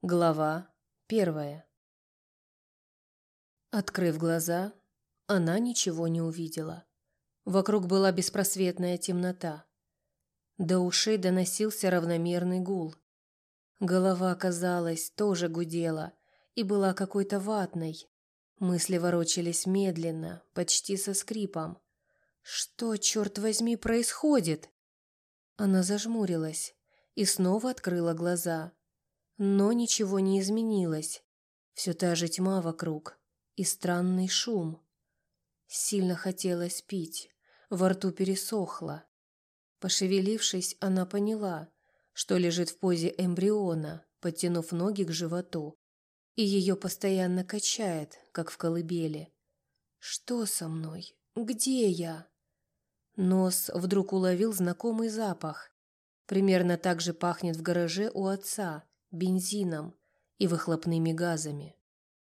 Глава 1. Открыв глаза, она ничего не увидела. Вокруг была беспросветная темнота. До ушей доносился равномерный гул. Голова, казалось, тоже гудела и была какой-то ватной. Мысли ворочались медленно, почти со скрипом. Что, черт возьми, происходит? Она зажмурилась и снова открыла глаза. Но ничего не изменилось. Все та же тьма вокруг и странный шум. Сильно хотелось пить, во рту пересохло. Пошевелившись, она поняла, что лежит в позе эмбриона, подтянув ноги к животу, и ее постоянно качает, как в колыбели. Что со мной? Где я? Нос вдруг уловил знакомый запах. Примерно так же пахнет в гараже у отца, бензином и выхлопными газами.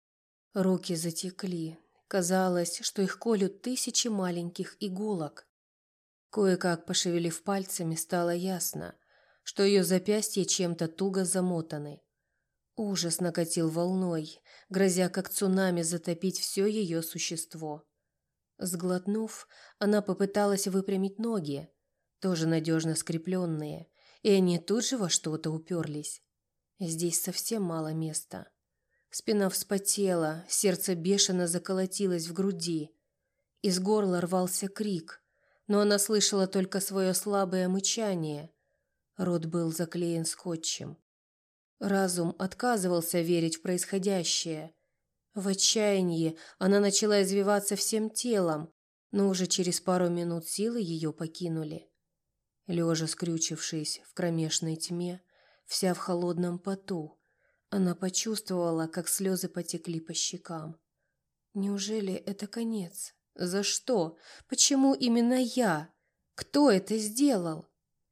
Руки затекли. Казалось, что их колют тысячи маленьких иголок. Кое-как пошевелив пальцами, стало ясно, что ее запястья чем-то туго замотаны. Ужас накатил волной, грозя как цунами затопить все ее существо. Сглотнув, она попыталась выпрямить ноги, тоже надежно скрепленные, и они тут же во что-то уперлись. Здесь совсем мало места. Спина вспотела, сердце бешено заколотилось в груди. Из горла рвался крик, но она слышала только свое слабое мычание. Рот был заклеен скотчем. Разум отказывался верить в происходящее. В отчаянии она начала извиваться всем телом, но уже через пару минут силы ее покинули. Лежа скрючившись в кромешной тьме, вся в холодном поту, она почувствовала, как слезы потекли по щекам. Неужели это конец? За что? Почему именно я? Кто это сделал?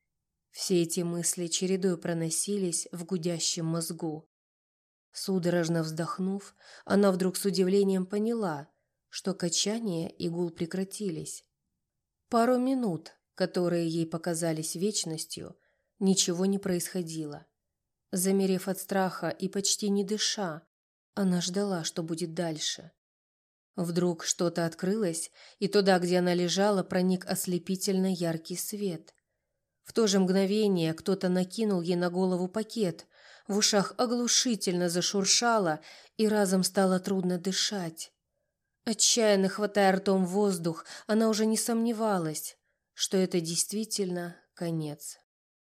Все эти мысли чередой проносились в гудящем мозгу. Судорожно вздохнув, она вдруг с удивлением поняла, что качание и гул прекратились. Пару минут, которые ей показались вечностью, ничего не происходило. Замерев от страха и почти не дыша, она ждала, что будет дальше. Вдруг что-то открылось, и туда, где она лежала, проник ослепительно яркий свет. В то же мгновение кто-то накинул ей на голову пакет, в ушах оглушительно зашуршало, и разом стало трудно дышать. Отчаянно хватая ртом воздух, она уже не сомневалась, что это действительно конец.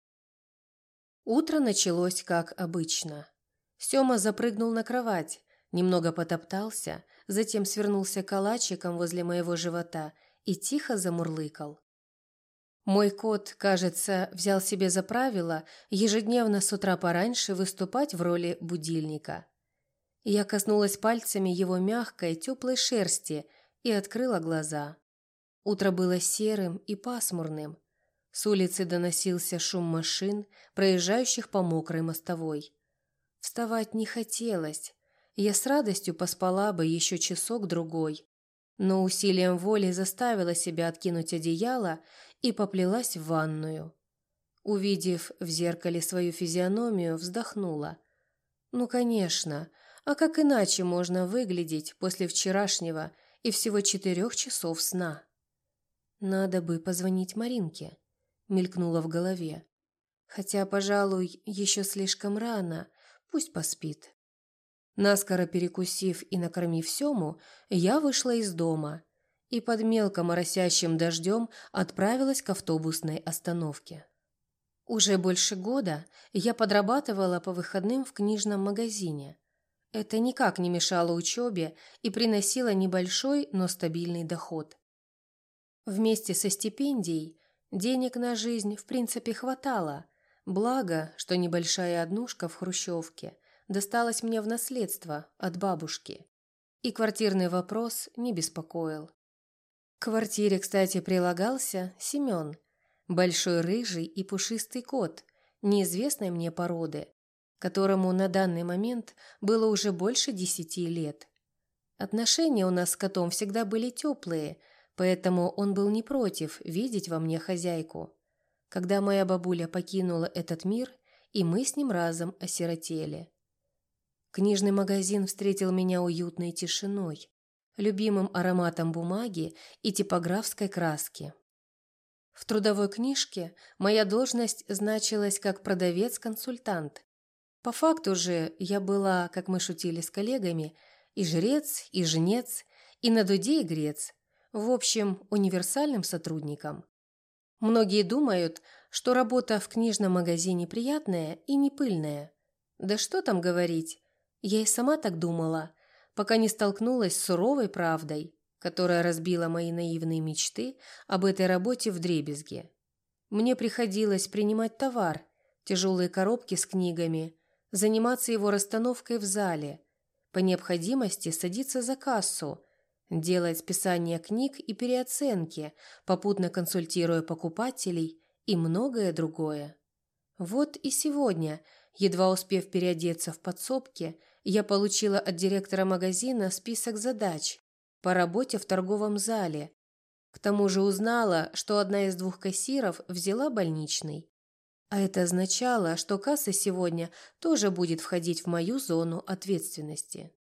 Утро началось как обычно. Сёма запрыгнул на кровать, немного потоптался, затем свернулся калачиком возле моего живота и тихо замурлыкал. Мой кот, кажется, взял себе за правило ежедневно с утра пораньше выступать в роли будильника. Я коснулась пальцами его мягкой, теплой шерсти и открыла глаза. Утро было серым и пасмурным. С улицы доносился шум машин, проезжающих по мокрой мостовой. Вставать не хотелось. Я с радостью поспала бы еще часок-другой, но усилием воли заставила себя откинуть одеяло и поплелась в ванную. Увидев в зеркале свою физиономию, вздохнула. Ну, конечно, а как иначе можно выглядеть после вчерашнего и всего 4 часов сна? Надо бы позвонить Маринке, мелькнуло в голове. Хотя, пожалуй, еще слишком рано, пусть поспит. Наскоро перекусив и накормив Сему, я вышла из дома и под мелко моросящим дождем отправилась к автобусной остановке. Уже больше года я подрабатывала по выходным в книжном магазине. Это никак не мешало учебе и приносило небольшой, но стабильный доход. Вместе со стипендией денег на жизнь в принципе хватало, благо, что небольшая однушка в хрущевке досталась мне в наследство от бабушки, и квартирный вопрос не беспокоил. К квартире, кстати, прилагался Семен, большой рыжий и пушистый кот, неизвестной мне породы, которому на данный момент было уже больше 10 лет. Отношения у нас с котом всегда были теплые, поэтому он был не против видеть во мне хозяйку. Когда моя бабуля покинула этот мир, и мы с ним разом осиротели. Книжный магазин встретил меня уютной тишиной, любимым ароматом бумаги и типографской краски. В трудовой книжке моя должность значилась как продавец-консультант. По факту же я была, как мы шутили с коллегами, и жрец, и жнец, и на дуде и грец, в общем, универсальным сотрудником. Многие думают, что работа в книжном магазине приятная и не пыльная. Да что там говорить, я и сама так думала, пока не столкнулась с суровой правдой, которая разбила мои наивные мечты об этой работе вдребезги. Мне приходилось принимать товар, тяжелые коробки с книгами, заниматься его расстановкой в зале, по необходимости садиться за кассу, делать списание книг и переоценки, попутно консультируя покупателей и многое другое. Вот и сегодня, едва успев переодеться в подсобке, я получила от директора магазина список задач по работе в торговом зале. К тому же узнала, что одна из 2 кассиров взяла больничный. А это означало, что касса сегодня тоже будет входить в мою зону ответственности.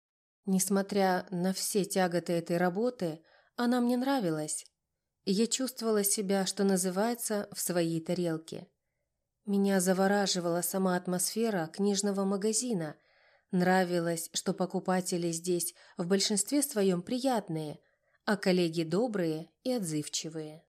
Несмотря на все тяготы этой работы, она мне нравилась, и я чувствовала себя, что называется, в своей тарелке. Меня завораживала сама атмосфера книжного магазина. Нравилось, что покупатели здесь в большинстве своем приятные, а коллеги добрые и отзывчивые.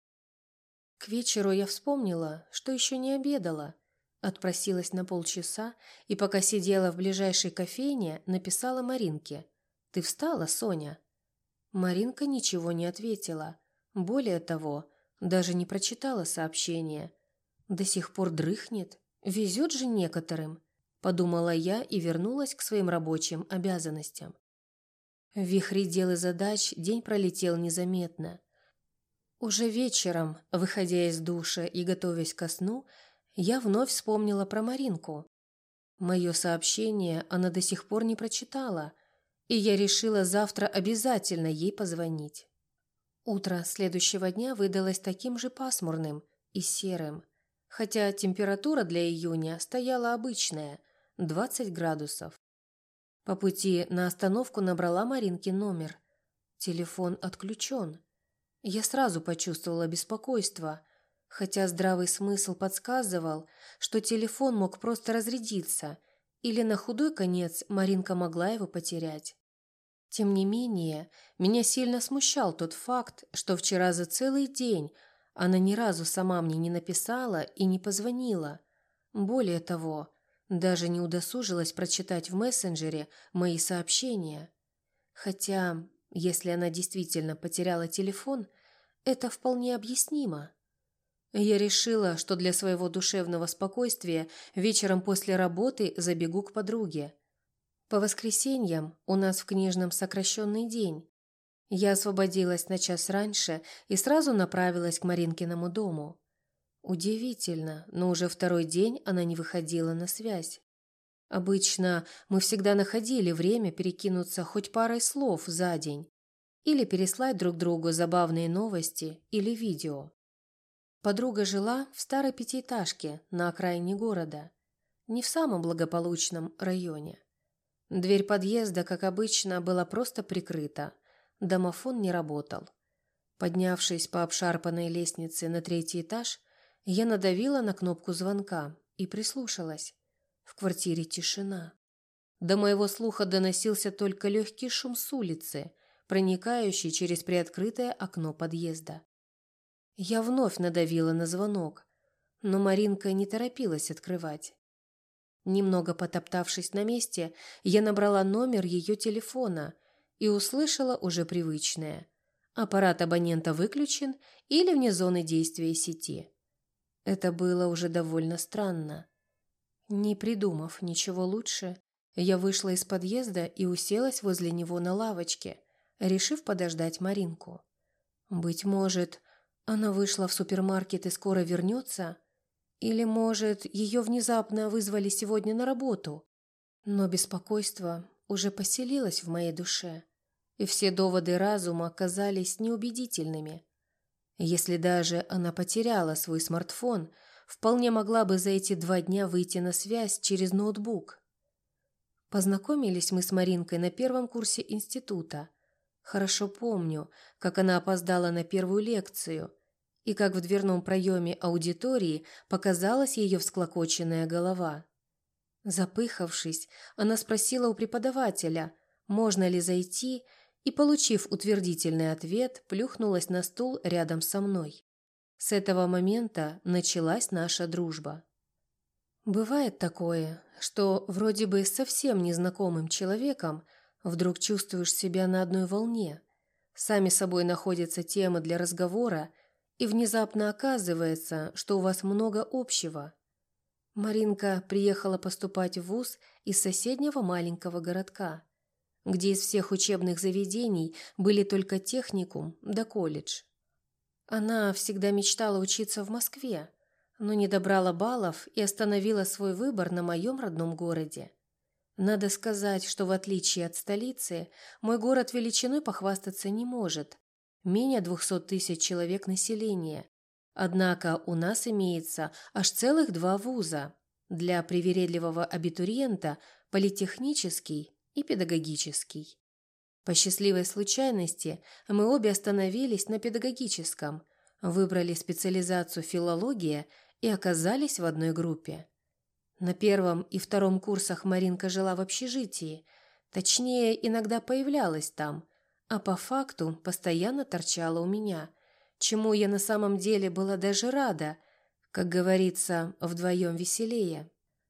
К вечеру я вспомнила, что еще не обедала. Отпросилась на полчаса и, пока сидела в ближайшей кофейне, написала Маринке: «Ты встала, Соня?» Маринка ничего не ответила. Более того, даже не прочитала сообщение. До сих пор дрыхнет. Везет же некоторым, подумала я и вернулась к своим рабочим обязанностям. В вихре дел и задач день пролетел незаметно. Уже вечером, выходя из душа и готовясь ко сну, я вновь вспомнила про Маринку. Мое сообщение она до сих пор не прочитала, и я решила завтра обязательно ей позвонить. Утро следующего дня выдалось таким же пасмурным и серым, хотя температура для июня стояла обычная – 20 градусов. По пути на остановку набрала Маринкин номер. Телефон отключен. Я сразу почувствовала беспокойство, хотя здравый смысл подсказывал, что телефон мог просто разрядиться, или на худой конец Маринка могла его потерять. Тем не менее, меня сильно смущал тот факт, что вчера за целый день она ни разу сама мне не написала и не позвонила. Более того, даже не удосужилась прочитать в мессенджере мои сообщения. Хотя, если она действительно потеряла телефон, это вполне объяснимо. Я решила, что для своего душевного спокойствия вечером после работы забегу к подруге. По воскресеньям у нас в книжном сокращенный день. Я освободилась на час раньше и сразу направилась к Маринкиному дому. Удивительно, но уже второй день она не выходила на связь. Обычно мы всегда находили время перекинуться хоть парой слов за день или переслать друг другу забавные новости или видео. Подруга жила в старой пятиэтажке на окраине города, не в самом благополучном районе. Дверь подъезда, как обычно, была просто прикрыта. Домофон не работал. Поднявшись по обшарпанной лестнице на 3-й этаж, я надавила на кнопку звонка и прислушалась. В квартире тишина. До моего слуха доносился только легкий шум с улицы, проникающий через приоткрытое окно подъезда. Я вновь надавила на звонок, но Маринка не торопилась открывать. Немного потоптавшись на месте, я набрала номер ее телефона и услышала уже привычное: аппарат абонента выключен или вне зоны действия сети. Это было уже довольно странно. Не придумав ничего лучше, я вышла из подъезда и уселась возле него на лавочке, решив подождать Маринку. Быть может, она вышла в супермаркет и скоро вернется? Или, может, ее внезапно вызвали сегодня на работу? Но беспокойство уже поселилось в моей душе, и все доводы разума оказались неубедительными. Если даже она потеряла свой смартфон, вполне могла бы за эти 2 дня выйти на связь через ноутбук. Познакомились мы с Маринкой на первом курсе института. Хорошо помню, как она опоздала на первую лекцию и как в дверном проеме аудитории показалась ее всклокоченная голова. Запыхавшись, она спросила у преподавателя, можно ли зайти, и, получив утвердительный ответ, плюхнулась на стул рядом со мной. С этого момента началась наша дружба. Бывает такое, что вроде бы с совсем незнакомым человеком вдруг чувствуешь себя на одной волне, сами собой находятся темы для разговора, и внезапно оказывается, что у вас много общего. Маринка приехала поступать в вуз из соседнего маленького городка, где из всех учебных заведений были только техникум да колледж. Она всегда мечтала учиться в Москве, но не добрала баллов и остановила свой выбор на моем родном городе. Надо сказать, что в отличие от столицы, мой город величиной похвастаться не может. Менее 200 тысяч человек населения. Однако у нас имеется аж целых 2 вуза. Для привередливого абитуриента – политехнический и педагогический. По счастливой случайности мы обе остановились на педагогическом, выбрали специализацию филология и оказались в одной группе. На первом и втором курсах Маринка жила в общежитии, точнее, иногда появлялась там, а по факту постоянно торчала у меня, чему я на самом деле была даже рада, как говорится, вдвоем веселее.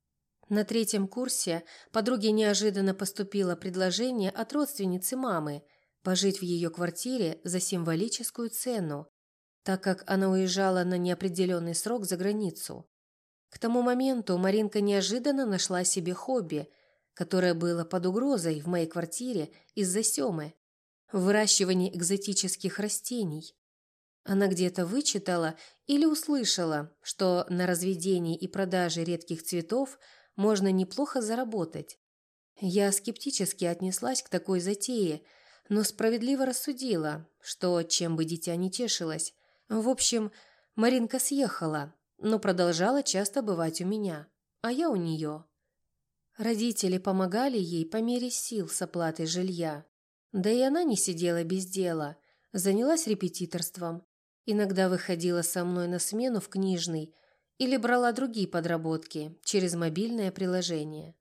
На третьем курсе подруге неожиданно поступило предложение от родственницы мамы пожить в ее квартире за символическую цену, так как она уезжала на неопределенный срок за границу. К тому моменту Маринка неожиданно нашла себе хобби, которое было под угрозой в моей квартире из-за Семы – выращивание экзотических растений. Она где-то вычитала или услышала, что на разведении и продаже редких цветов можно неплохо заработать. Я скептически отнеслась к такой затее, но справедливо рассудила, что чем бы дитя не тешилось. В общем, Маринка съехала, но продолжала часто бывать у меня, а я у нее. Родители помогали ей по мере сил с оплатой жилья. Да и она не сидела без дела, занялась репетиторством. Иногда выходила со мной на смену в книжный или брала другие подработки через мобильное приложение.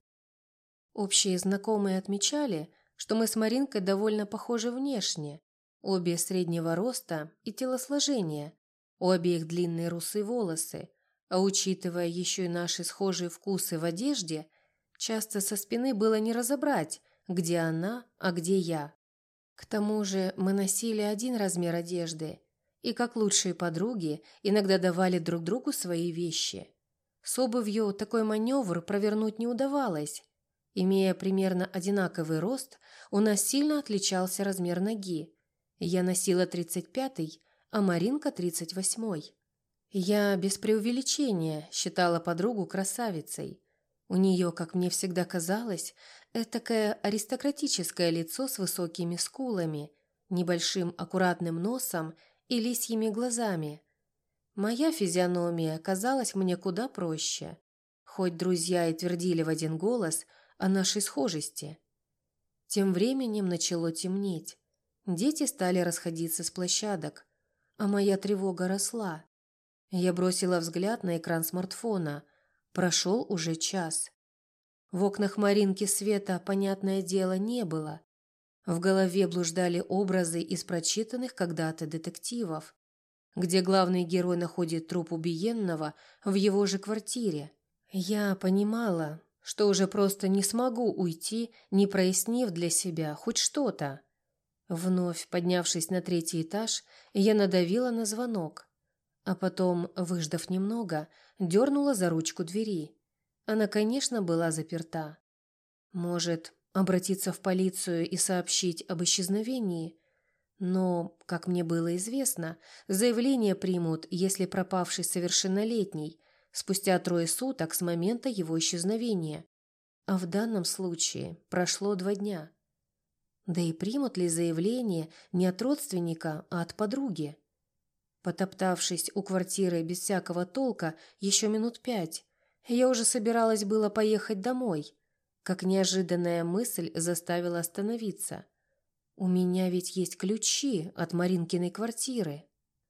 Общие знакомые отмечали, что мы с Маринкой довольно похожи внешне, обе среднего роста и телосложения, у обеих длинные русые волосы, а учитывая еще и наши схожие вкусы в одежде, часто со спины было не разобрать, где она, а где я. К тому же мы носили один размер одежды и, как лучшие подруги, иногда давали друг другу свои вещи. С обувью такой маневр провернуть не удавалось. Имея примерно одинаковый рост, у нас сильно отличался размер ноги. Я носила 35-й, а Маринка 38-й. Я без преувеличения считала подругу красавицей. У нее, как мне всегда казалось, этакое аристократическое лицо с высокими скулами, небольшим аккуратным носом и лисьими глазами. Моя физиономия казалась мне куда проще, хоть друзья и твердили в один голос о нашей схожести. Тем временем начало темнеть. Дети стали расходиться с площадок, а моя тревога росла. Я бросила взгляд на экран смартфона. Прошел уже час. В окнах Маринки света, понятное дело, не было. В голове блуждали образы из прочитанных когда-то детективов, где главный герой находит труп убиенного в его же квартире. Я понимала, что уже просто не смогу уйти, не прояснив для себя хоть что-то. Вновь поднявшись на 3-й этаж, я надавила на звонок, а потом, выждав немного, дернула за ручку двери. Она, конечно, была заперта. Может, обратиться в полицию и сообщить об исчезновении? Но, как мне было известно, заявление примут, если пропавший совершеннолетний, спустя 3 суток с момента его исчезновения. А в данном случае прошло 2 дня. Да и примут ли заявление не от родственника, а от подруги? Потоптавшись у квартиры без всякого толка еще минут 5, я уже собиралась было поехать домой, как неожиданная мысль заставила остановиться. У меня ведь есть ключи от Маринкиной квартиры.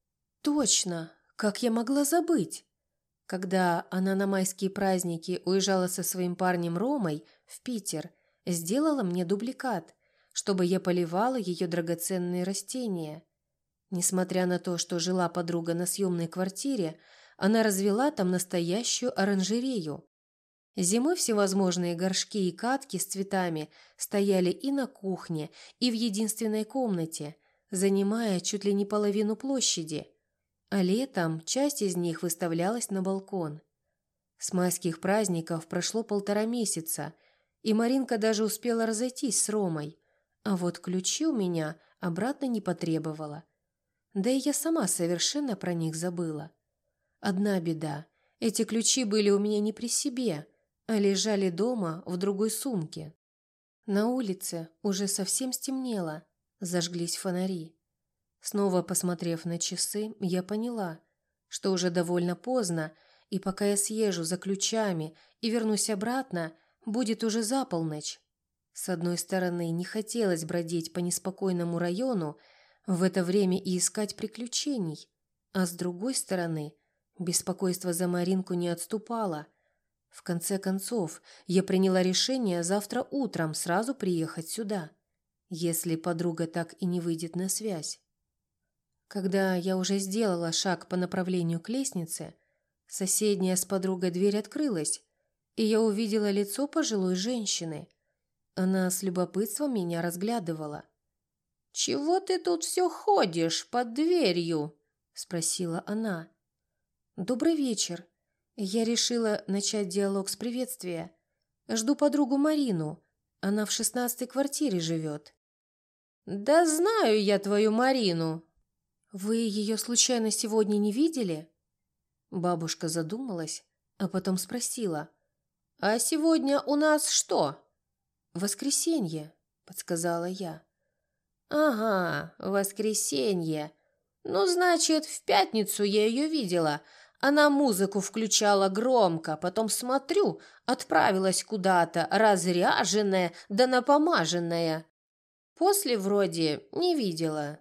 Точно, как я могла забыть? Когда она на майские праздники уезжала со своим парнем Ромой в Питер, сделала мне дубликат, чтобы я поливала ее драгоценные растения. Несмотря на то, что жила подруга на съемной квартире, она развела там настоящую оранжерею. Зимой всевозможные горшки и катки с цветами стояли и на кухне, и в единственной комнате, занимая чуть ли не половину площади, а летом часть из них выставлялась на балкон. С майских праздников прошло 1,5 месяца, и Маринка даже успела разойтись с Ромой, а вот ключи у меня обратно не потребовала. Да и я сама совершенно про них забыла. Одна беда: эти ключи были у меня не при себе, а лежали дома в другой сумке. На улице уже совсем стемнело, зажглись фонари. Снова посмотрев на часы, я поняла, что уже довольно поздно, и пока я съезжу за ключами и вернусь обратно, будет уже за полночь. С одной стороны, не хотелось бродить по неспокойному району в это время и искать приключений, а с другой стороны, беспокойство за Маринку не отступало. В конце концов, я приняла решение завтра утром сразу приехать сюда, если подруга так и не выйдет на связь. Когда я уже сделала шаг по направлению к лестнице, соседняя с подругой дверь открылась, и я увидела лицо пожилой женщины. Она с любопытством меня разглядывала. «Чего ты тут все ходишь под дверью?» – спросила она. «Добрый вечер. Я решила начать диалог с приветствия. Жду подругу Марину. Она в 16-й квартире живет». «Да знаю я твою Марину». «Вы ее случайно сегодня не видели?» Бабушка задумалась, а потом спросила. «А сегодня у нас что?» «Воскресенье», — подсказала я. «Ага, воскресенье. Ну, значит, в пятницу я ее видела. Она музыку включала громко, потом смотрю, отправилась куда-то, разряженная да напомаженная. После вроде не видела».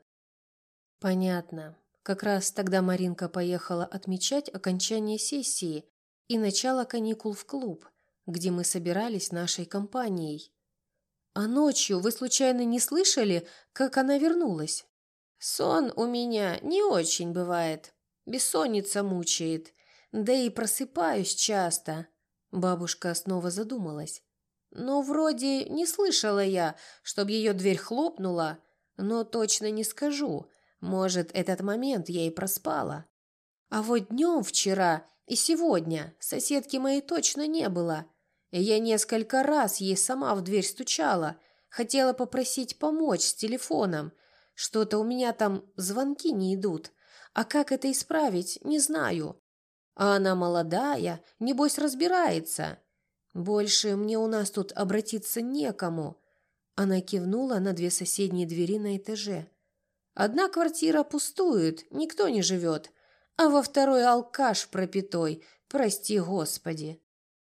«Понятно. Как раз тогда Маринка поехала отмечать окончание сессии и начало каникул в клуб, где мы собирались нашей компанией. А ночью вы случайно не слышали, как она вернулась?» «Сон у меня не очень бывает. Бессонница мучает. Да и просыпаюсь часто». Бабушка снова задумалась. «Ну, вроде не слышала я, чтоб ее дверь хлопнула, но точно не скажу. Может, этот момент я и проспала. А вот днем вчера и сегодня соседки моей точно не было. Я несколько раз ей сама в дверь стучала, хотела попросить помочь с телефоном. Что-то у меня там звонки не идут, а как это исправить, не знаю. А она молодая, небось разбирается. Больше мне у нас тут обратиться некому». Она кивнула на 2 соседние двери на этаже. «Одна квартира пустует, никто не живет, а во второй алкаш пропитой, прости господи».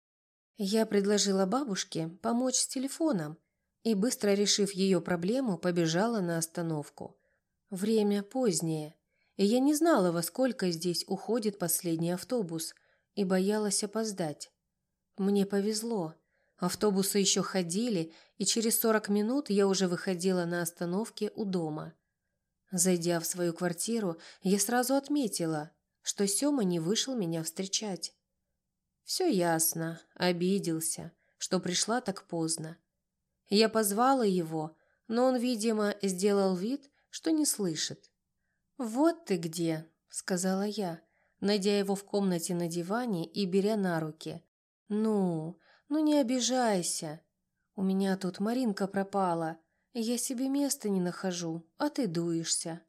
Я предложила бабушке помочь с телефоном и, быстро решив ее проблему, побежала на остановку. Время позднее, и я не знала, во сколько здесь уходит последний автобус, и боялась опоздать. Мне повезло. Автобусы еще ходили, и через 40 минут я уже выходила на остановке у дома. Зайдя в свою квартиру, я сразу отметила, что Сёма не вышел меня встречать. Все ясно, обиделся, что пришла так поздно. Я позвала его, но он, видимо, сделал вид, что не слышит. «Вот ты где», — сказала я, найдя его в комнате на диване и беря на руки. «Ну не обижайся. У меня тут Маринка пропала. Я себе места не нахожу, а ты дуешься».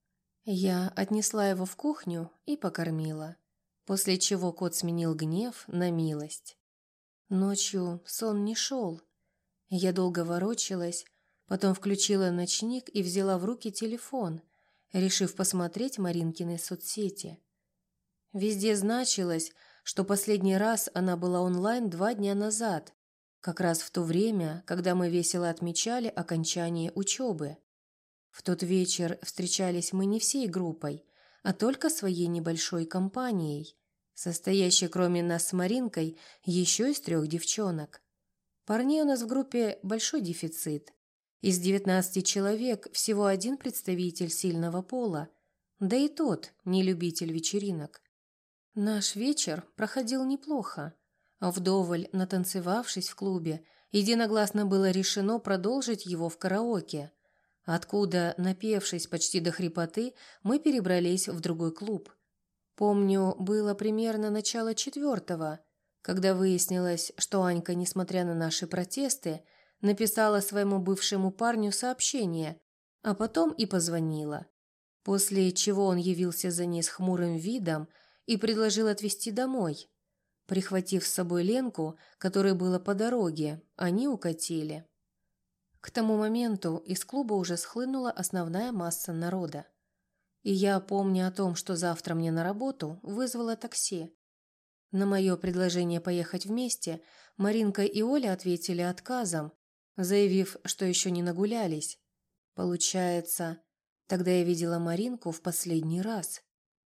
Я отнесла его в кухню и покормила, после чего кот сменил гнев на милость. Ночью сон не шел. Я долго ворочалась, потом включила ночник и взяла в руки телефон, решив посмотреть Маринкины соцсети. Везде значилось, что последний раз она была онлайн 2 дня назад, Как раз в то время, когда мы весело отмечали окончание учебы. В тот вечер встречались мы не всей группой, а только своей небольшой компанией, состоящей кроме нас с Маринкой еще из 3 девчонок. Парней у нас в группе большой дефицит. Из 19 человек всего 1 представитель сильного пола, да и тот не любитель вечеринок. Наш вечер проходил неплохо. Вдоволь натанцевавшись в клубе, единогласно было решено продолжить его в караоке, откуда, напевшись почти до хрипоты, мы перебрались в другой клуб. Помню, было примерно начало 4, когда выяснилось, что Анька, несмотря на наши протесты, написала своему бывшему парню сообщение, а потом и позвонила. После чего он явился за ней с хмурым видом и предложил отвезти домой. Прихватив с собой Ленку, которой было по дороге, они укатили. К тому моменту из клуба уже схлынула основная масса народа. И я, помня о том, что завтра мне на работу, вызвала такси. На мое предложение поехать вместе Маринка и Оля ответили отказом, заявив, что еще не нагулялись. Получается, тогда я видела Маринку в последний раз.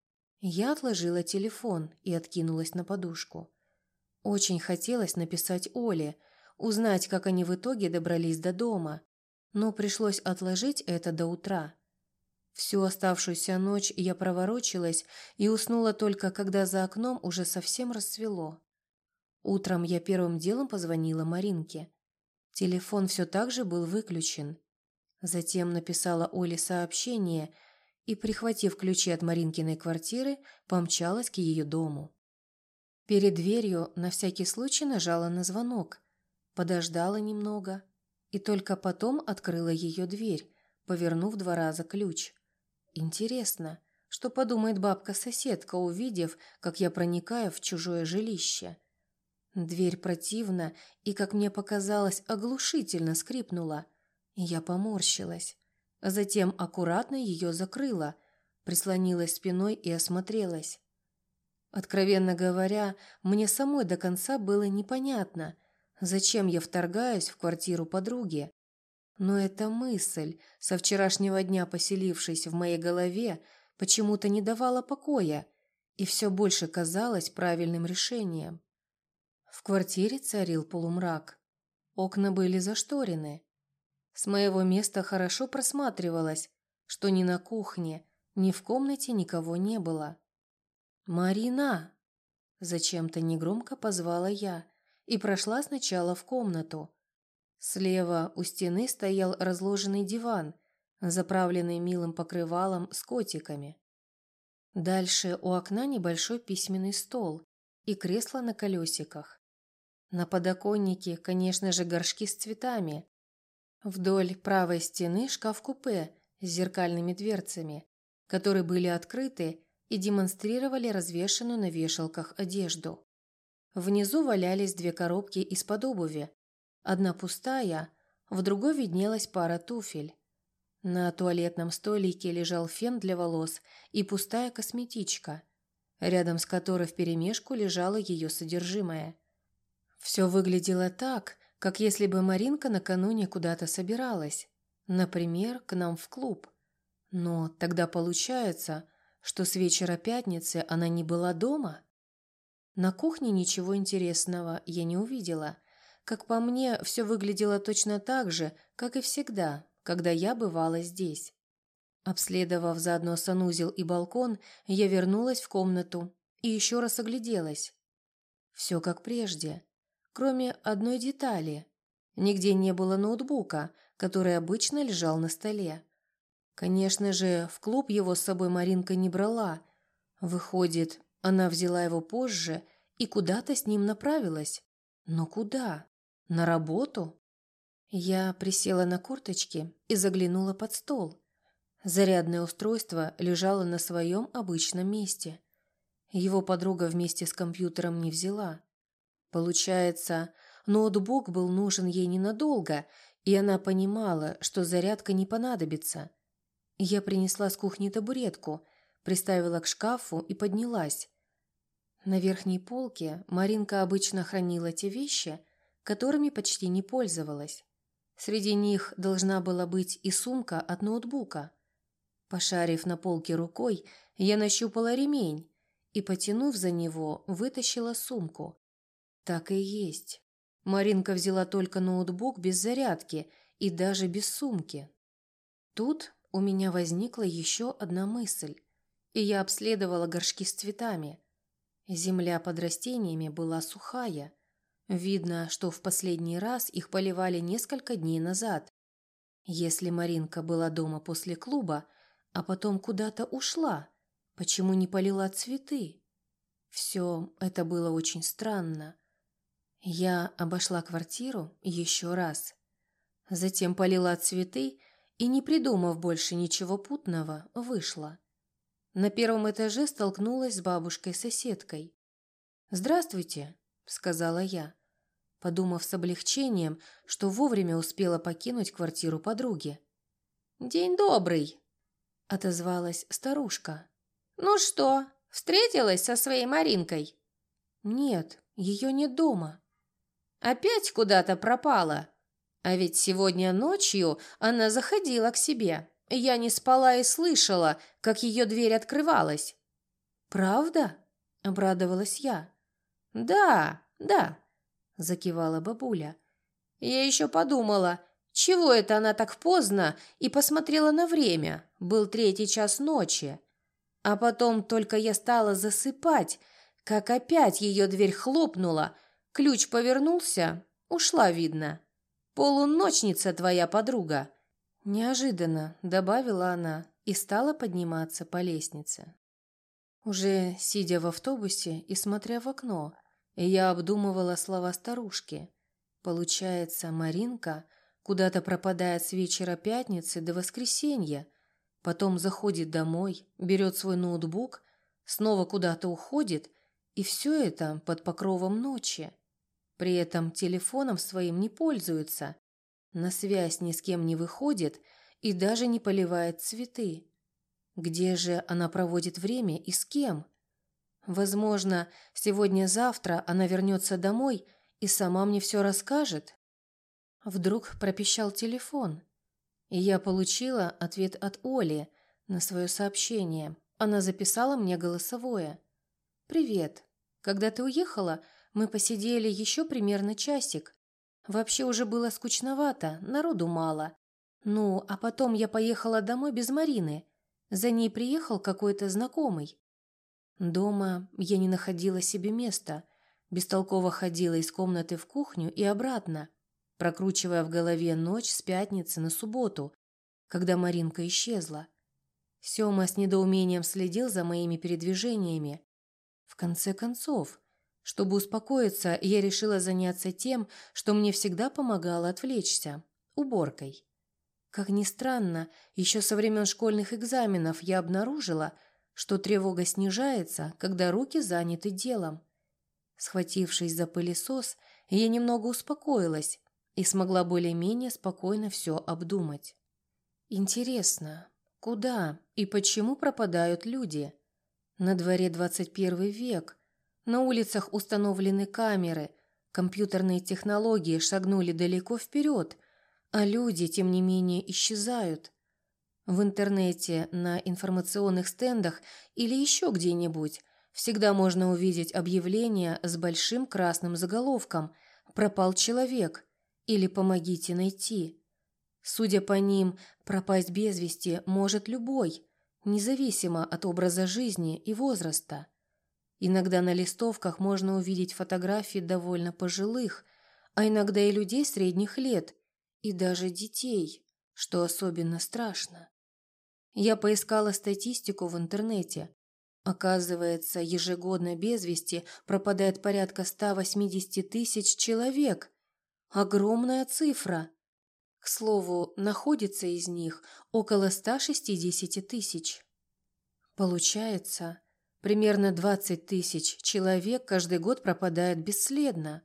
Я отложила телефон и откинулась на подушку. Очень хотелось написать Оле, узнать, как они в итоге добрались до дома, но пришлось отложить это до утра. Всю оставшуюся ночь я проворочилась и уснула только, когда за окном уже совсем рассвело. Утром я первым делом позвонила Маринке. Телефон все так же был выключен. Затем написала Оле сообщение и, прихватив ключи от Маринкиной квартиры, помчалась к ее дому. Перед дверью на всякий случай нажала на звонок, подождала немного и только потом открыла ее дверь, повернув 2 раза ключ. Интересно, что подумает бабка-соседка, увидев, как я проникаю в чужое жилище. Дверь противно и, как мне показалось, оглушительно скрипнула, и я поморщилась. Затем аккуратно ее закрыла, прислонилась спиной и осмотрелась. Откровенно говоря, мне самой до конца было непонятно, зачем я вторгаюсь в квартиру подруги. Но эта мысль, со вчерашнего дня поселившись в моей голове, почему-то не давала покоя и все больше казалась правильным решением. В квартире царил полумрак. Окна были зашторены. С моего места хорошо просматривалось, что ни на кухне, ни в комнате никого не было. «Марина!» – зачем-то негромко позвала я и прошла сначала в комнату. Слева у стены стоял разложенный диван, заправленный милым покрывалом с котиками. Дальше у окна небольшой письменный стол и кресло на колесиках. На подоконнике, конечно же, горшки с цветами. Вдоль правой стены шкаф-купе с зеркальными дверцами, которые были открыты и демонстрировали развешанную на вешалках одежду. Внизу валялись 2 коробки из-под обуви. Одна пустая, в другой виднелась пара туфель. На туалетном столике лежал фен для волос и пустая косметичка, рядом с которой вперемешку лежало ее содержимое. Все выглядело так, как если бы Маринка накануне куда-то собиралась, например, к нам в клуб. Но тогда получается, что с вечера пятницы она не была дома? На кухне ничего интересного я не увидела. Как по мне, все выглядело точно так же, как и всегда, когда я бывала здесь. Обследовав заодно санузел и балкон, я вернулась в комнату и еще раз огляделась. Все как прежде, кроме одной детали. Нигде не было ноутбука, который обычно лежал на столе. Конечно же, в клуб его с собой Маринка не брала. Выходит, она взяла его позже и куда-то с ним направилась. Но куда? На работу? Я присела на корточки и заглянула под стол. Зарядное устройство лежало на своем обычном месте. Его подруга вместе с компьютером не взяла. Получается, ноутбук был нужен ей ненадолго, и она понимала, что зарядка не понадобится. Я принесла с кухни табуретку, приставила к шкафу и поднялась. На верхней полке Маринка обычно хранила те вещи, которыми почти не пользовалась. Среди них должна была быть и сумка от ноутбука. Пошарив на полке рукой, я нащупала ремень и, потянув за него, вытащила сумку. Так и есть. Маринка взяла только ноутбук без зарядки и даже без сумки. Тут у меня возникла еще одна мысль, и я обследовала горшки с цветами. Земля под растениями была сухая. Видно, что в последний раз их поливали несколько дней назад. Если Маринка была дома после клуба, а потом куда-то ушла, почему не полила цветы? Все это было очень странно. Я обошла квартиру еще раз. Затем полила цветы и, не придумав больше ничего путного, вышла. На первом этаже столкнулась с бабушкой-соседкой. «Здравствуйте», — сказала я, подумав с облегчением, что вовремя успела покинуть квартиру подруги. «День добрый», — отозвалась старушка. «Ну что, встретилась со своей Маринкой?» «Нет, ее нет дома». «Опять куда-то пропала? А ведь сегодня ночью она заходила к себе. Я не спала и слышала, как ее дверь открывалась». «Правда?» — обрадовалась я. «Да, да», — закивала бабуля. «Я еще подумала, чего это она так поздно, и посмотрела на время. Был 3 час ночи. А потом только я стала засыпать, как опять ее дверь хлопнула, ключ повернулся, ушла, видно. Полуночница твоя подруга». Неожиданно добавила она и стала подниматься по лестнице. Уже сидя в автобусе и смотря в окно, я обдумывала слова старушки. Получается, Маринка куда-то пропадает с вечера пятницы до воскресенья, потом заходит домой, берет свой ноутбук, снова куда-то уходит, и все это под покровом ночи. При этом телефоном своим не пользуется, на связь ни с кем не выходит и даже не поливает цветы. Где же она проводит время и с кем? Возможно, сегодня-завтра она вернется домой и сама мне все расскажет. Вдруг пропищал телефон, и я получила ответ от Оли на свое сообщение. Она записала мне голосовое. «Привет. Когда ты уехала, мы посидели еще примерно часик. Вообще уже было скучновато, народу мало. Ну, а потом я поехала домой без Марины. За ней приехал какой-то знакомый. Дома я не находила себе места, бестолково ходила из комнаты в кухню и обратно, прокручивая в голове ночь с пятницы на субботу, когда Маринка исчезла. Сёма с недоумением следил за моими передвижениями. В конце концов, чтобы успокоиться, я решила заняться тем, что мне всегда помогало отвлечься – уборкой. Как ни странно, еще со времен школьных экзаменов я обнаружила, что тревога снижается, когда руки заняты делом. Схватившись за пылесос, я немного успокоилась и смогла более-менее спокойно все обдумать. Интересно, куда и почему пропадают люди? На дворе 21 век, на улицах установлены камеры, компьютерные технологии шагнули далеко вперед, а люди, тем не менее, исчезают. В интернете, на информационных стендах или еще где-нибудь всегда можно увидеть объявление с большим красным заголовком «Пропал человек» или «Помогите найти». Судя по ним, пропасть без вести может любой, независимо от образа жизни и возраста. Иногда на листовках можно увидеть фотографии довольно пожилых, а иногда и людей средних лет, и даже детей, что особенно страшно. Я поискала статистику в интернете. Оказывается, ежегодно без вести пропадает порядка 180 тысяч человек. Огромная цифра. К слову, находится из них около 160 тысяч. Получается, примерно 20 тысяч человек каждый год пропадает бесследно.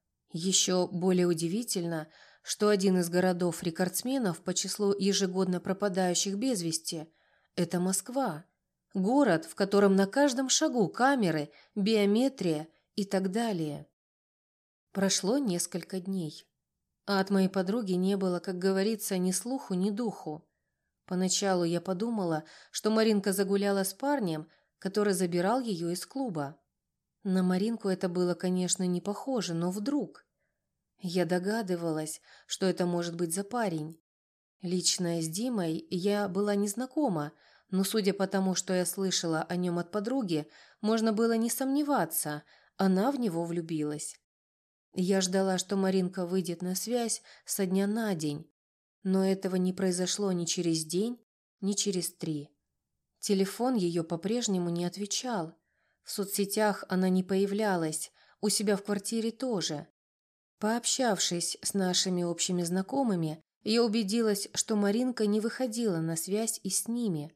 Еще более удивительно, что один из городов-рекордсменов по числу ежегодно пропадающих без вести – это Москва, город, в котором на каждом шагу камеры, биометрия и так далее. Прошло несколько дней, а от моей подруги не было, как говорится, ни слуху, ни духу. Поначалу я подумала, что Маринка загуляла с парнем, который забирал ее из клуба. На Маринку это было, конечно, не похоже, но вдруг... Я догадывалась, что это может быть за парень. Лично с Димой я была не знакома, но судя по тому, что я слышала о нем от подруги, можно было не сомневаться, она в него влюбилась. Я ждала, что Маринка выйдет на связь со дня на день, но этого не произошло ни через день, ни через 3. Телефон ее по-прежнему не отвечал. В соцсетях она не появлялась, у себя в квартире тоже. Пообщавшись с нашими общими знакомыми, я убедилась, что Маринка не выходила на связь и с ними.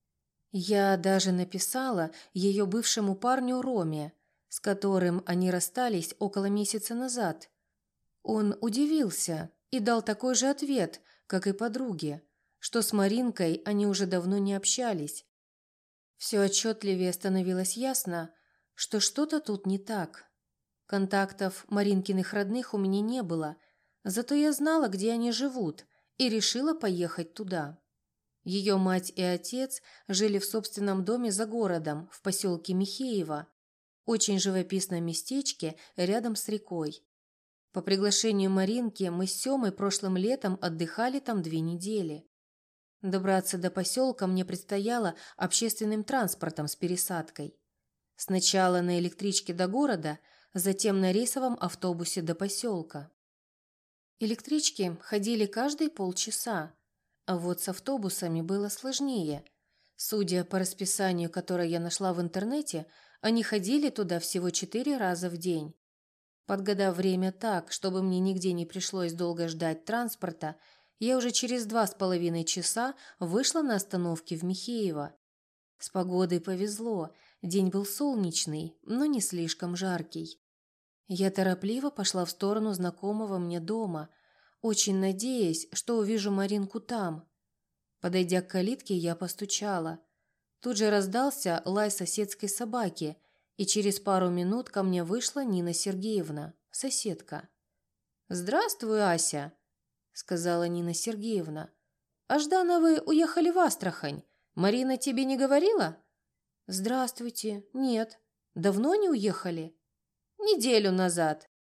Я даже написала ее бывшему парню Роме, с которым они расстались около месяца назад. Он удивился и дал такой же ответ, как и подруге, что с Маринкой они уже давно не общались. Все отчетливее становилось ясно, что что-то тут не так. Контактов Маринкиных родных у меня не было, зато я знала, где они живут, и решила поехать туда. Ее мать и отец жили в собственном доме за городом, в поселке Михеево, очень живописном местечке рядом с рекой. По приглашению Маринки мы с Семой прошлым летом отдыхали там 2 недели. Добраться до поселка мне предстояло общественным транспортом с пересадкой. Сначала на электричке до города, затем на рейсовом автобусе до поселка. Электрички ходили каждые полчаса, а вот с автобусами было сложнее. Судя по расписанию, которое я нашла в интернете, они ходили туда всего 4 раза в день. Подгадав время так, чтобы мне нигде не пришлось долго ждать транспорта, я уже через 2,5 часа вышла на остановке в Михеево. С погодой повезло, день был солнечный, но не слишком жаркий. Я торопливо пошла в сторону знакомого мне дома, очень надеясь, что увижу Маринку там. Подойдя к калитке, я постучала. Тут же раздался лай соседской собаки, и через пару минут ко мне вышла Нина Сергеевна, соседка. «Здравствуй, Ася», — сказала Нина Сергеевна. «А Ждановы уехали в Астрахань. Марина тебе не говорила?» «Здравствуйте. Нет. Давно не уехали?» «Неделю назад».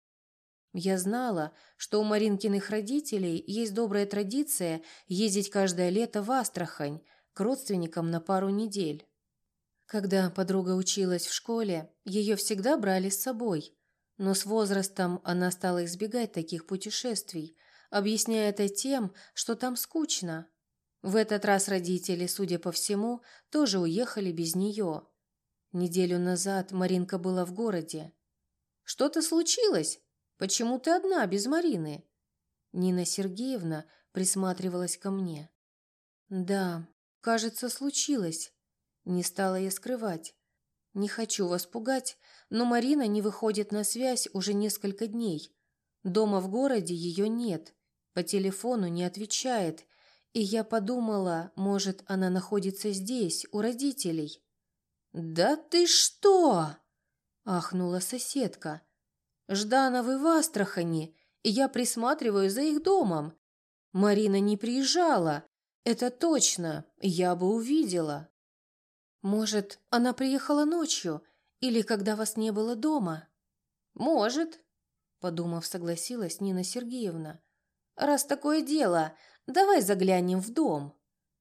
Я знала, что у Маринкиных родителей есть добрая традиция ездить каждое лето в Астрахань к родственникам на пару недель. Когда подруга училась в школе, ее всегда брали с собой, но с возрастом она стала избегать таких путешествий, объясняя это тем, что там скучно. В этот раз родители, судя по всему, тоже уехали без нее. Неделю назад Маринка была в городе. «Что-то случилось? Почему ты одна, без Марины?» Нина Сергеевна присматривалась ко мне. «Да, кажется, случилось». Не стала я скрывать. «Не хочу вас пугать, но Марина не выходит на связь уже несколько дней. Дома в городе ее нет, по телефону не отвечает, и я подумала, может, она находится здесь, у родителей». «Да ты что?» – ахнула соседка. «Ждановы в Астрахани, и я присматриваю за их домом. Марина не приезжала, это точно, я бы увидела». «Может, она приехала ночью или когда вас не было дома?» «Может», – подумав, согласилась Нина Сергеевна. «Раз такое дело, давай заглянем в дом».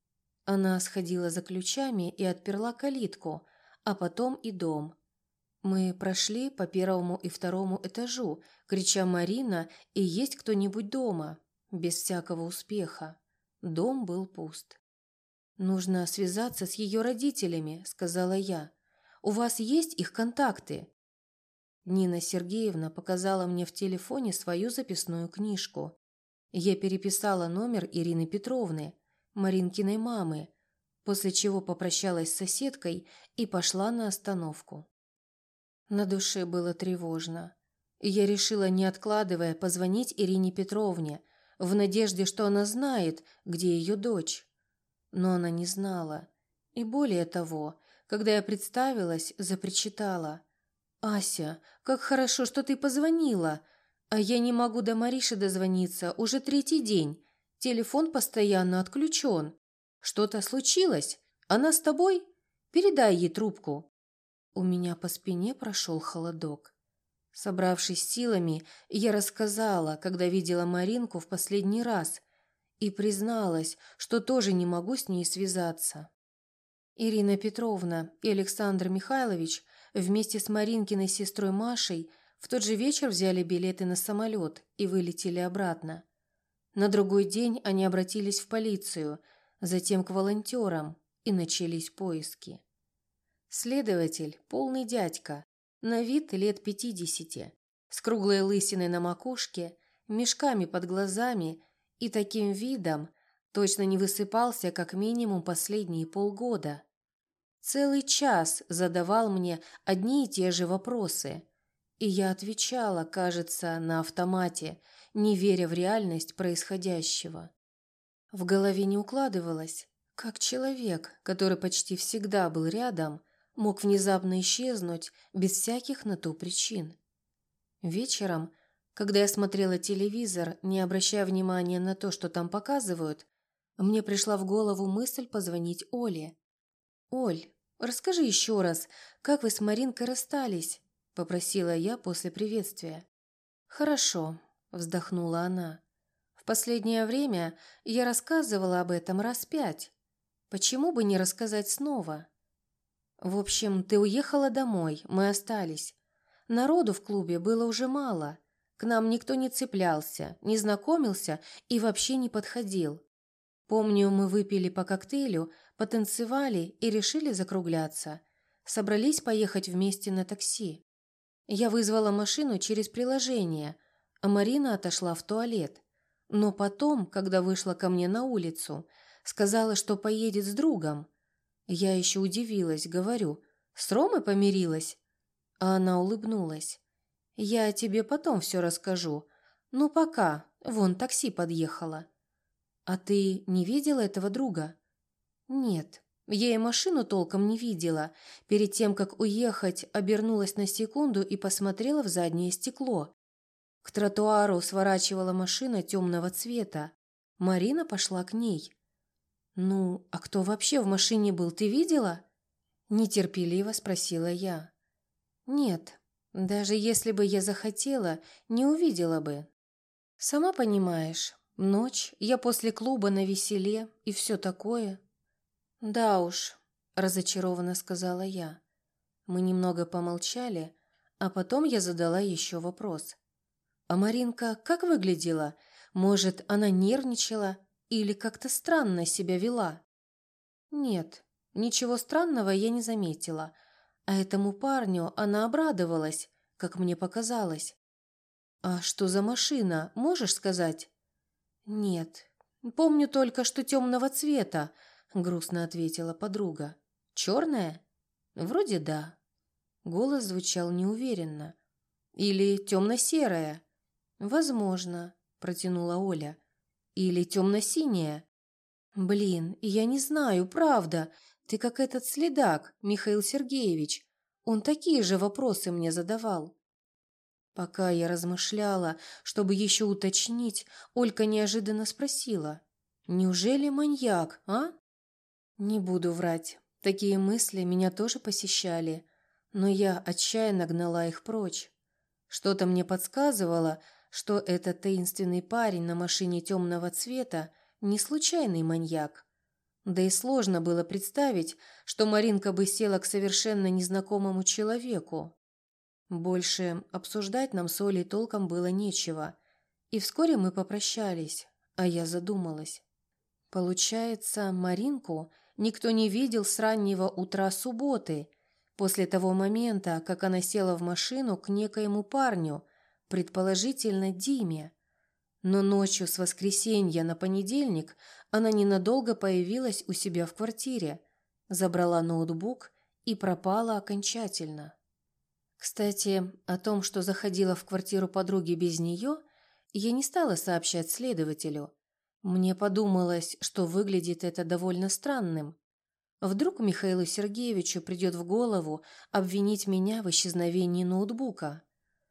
Она сходила за ключами и отперла калитку, а потом и дом. Мы прошли по 1 и 2 этажу, крича «Марина» и «Есть кто-нибудь дома?» без всякого успеха. Дом был пуст. «Нужно связаться с ее родителями», — сказала я. «У вас есть их контакты?» Нина Сергеевна показала мне в телефоне свою записную книжку. Я переписала номер Ирины Петровны, Маринкиной мамы, после чего попрощалась с соседкой и пошла на остановку. На душе было тревожно. Я решила, не откладывая, позвонить Ирине Петровне, в надежде, что она знает, где ее дочь. Но она не знала. И более того, когда я представилась, запричитала. «Ася, как хорошо, что ты позвонила. А я не могу до Мариши дозвониться уже третий день. Телефон постоянно отключен. Что-то случилось? Она с тобой? Передай ей трубку». У меня по спине прошел холодок. Собравшись силами, я рассказала, когда видела Маринку в последний раз, и призналась, что тоже не могу с ней связаться. Ирина Петровна и Александр Михайлович вместе с Маринкиной сестрой Машей в тот же вечер взяли билеты на самолет и вылетели обратно. На другой день они обратились в полицию, затем к волонтерам, и начались поиски. Следователь, полный дядька, на вид лет 50, с круглой лысиной на макушке, мешками под глазами и таким видом, точно не высыпался как минимум последние полгода. Целый час задавал мне одни и те же вопросы, и я отвечала, кажется, на автомате, не веря в реальность происходящего. В голове не укладывалось, как человек, который почти всегда был рядом, мог внезапно исчезнуть без всяких на то причин. Вечером, когда я смотрела телевизор, не обращая внимания на то, что там показывают, мне пришла в голову мысль позвонить Оле. «Оль, расскажи еще раз, как вы с Маринкой расстались?» – попросила я после приветствия. «Хорошо», – вздохнула она. «В последнее время я рассказывала об этом раз 5. Почему бы не рассказать снова?» «В общем, ты уехала домой, мы остались. Народу в клубе было уже мало. К нам никто не цеплялся, не знакомился и вообще не подходил. Помню, мы выпили по коктейлю, потанцевали и решили закругляться. Собрались поехать вместе на такси. Я вызвала машину через приложение, а Марина отошла в туалет. Но потом, когда вышла ко мне на улицу, сказала, что поедет с другом. Я еще удивилась, говорю, с Ромой помирилась? А она улыбнулась. Я тебе потом все расскажу. Ну пока, вон такси подъехало. А ты не видела этого друга? Нет, я и машину толком не видела. Перед тем, как уехать, обернулась на секунду и посмотрела в заднее стекло. К тротуару сворачивала машина темного цвета. Марина пошла к ней. «Ну, а кто вообще в машине был, ты видела?» Нетерпеливо спросила я. «Нет, даже если бы я захотела, не увидела бы. Сама понимаешь, ночь, я после клуба навеселе и все такое». «Да уж», – разочарованно сказала я. Мы немного помолчали, а потом я задала еще вопрос. «А Маринка как выглядела? Может, она нервничала или как-то странно себя вела?» «Нет, ничего странного я не заметила, а этому парню она обрадовалась, как мне показалось». «А что за машина, можешь сказать?» «Нет, помню только, что темного цвета», — грустно ответила подруга. «Черная?» «Вроде да». Голос звучал неуверенно. «Или темно-серая?» «Возможно», — протянула Оля. «Или темно-синяя?» «Блин, я не знаю, правда. Ты как этот следак, Михаил Сергеевич. Он такие же вопросы мне задавал». Пока я размышляла, чтобы еще уточнить, Олька неожиданно спросила. «Неужели маньяк, а?» Не буду врать, такие мысли меня тоже посещали, но я отчаянно гнала их прочь. Что-то мне подсказывало, что этот таинственный парень на машине темного цвета не случайный маньяк. Да и сложно было представить, что Маринка бы села к совершенно незнакомому человеку. Больше обсуждать нам с Олей толком было нечего, и вскоре мы попрощались, а я задумалась. Получается, Маринку никто не видел с раннего утра субботы, после того момента, как она села в машину к некоему парню, предположительно Диме. Но ночью с воскресенья на понедельник она ненадолго появилась у себя в квартире, забрала ноутбук и пропала окончательно. Кстати, о том, что заходила в квартиру подруги без нее, я не стала сообщать следователю. Мне подумалось, что выглядит это довольно странным. Вдруг Михаилу Сергеевичу придет в голову обвинить меня в исчезновении ноутбука.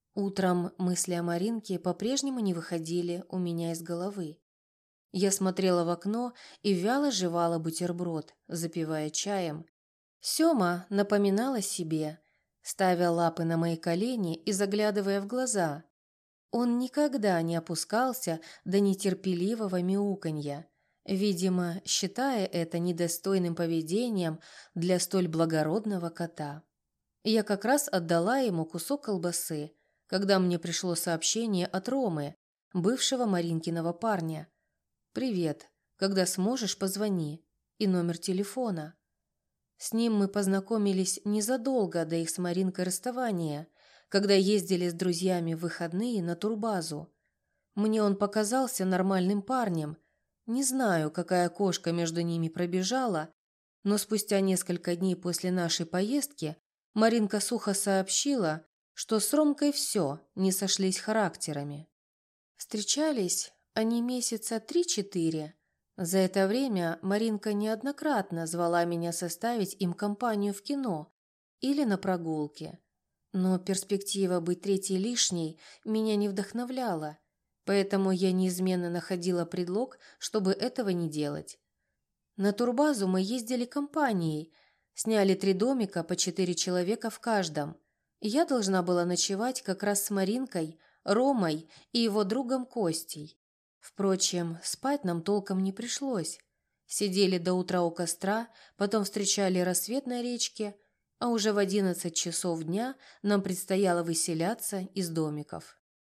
Утром мысли о Маринке по-прежнему не выходили у меня из головы. Я смотрела в окно и вяло жевала бутерброд, запивая чаем. Сёма напоминала себе, ставя лапы на мои колени и заглядывая в глаза. Он никогда не опускался до нетерпеливого мяуканья, видимо, считая это недостойным поведением для столь благородного кота. Я как раз отдала ему кусок колбасы, когда мне пришло сообщение от Ромы, бывшего Маринкиного парня. «Привет. Когда сможешь, позвони». И номер телефона. С ним мы познакомились незадолго до их с Маринкой расставания, когда ездили с друзьями в выходные на турбазу. Мне он показался нормальным парнем. Не знаю, какая кошка между ними пробежала, но спустя несколько дней после нашей поездки Маринка сухо сообщила, что с Ромкой все, не сошлись характерами. Встречались они месяца 3-4. За это время Маринка неоднократно звала меня составить им компанию в кино или на прогулке. Но перспектива быть третьей лишней меня не вдохновляла, поэтому я неизменно находила предлог, чтобы этого не делать. На турбазу мы ездили компанией, сняли 3 домика по 4 человека в каждом. Я должна была ночевать как раз с Маринкой, Ромой и его другом Костей. Впрочем, спать нам толком не пришлось. Сидели до утра у костра, потом встречали рассвет на речке, а уже в 11 часов дня нам предстояло выселяться из домиков.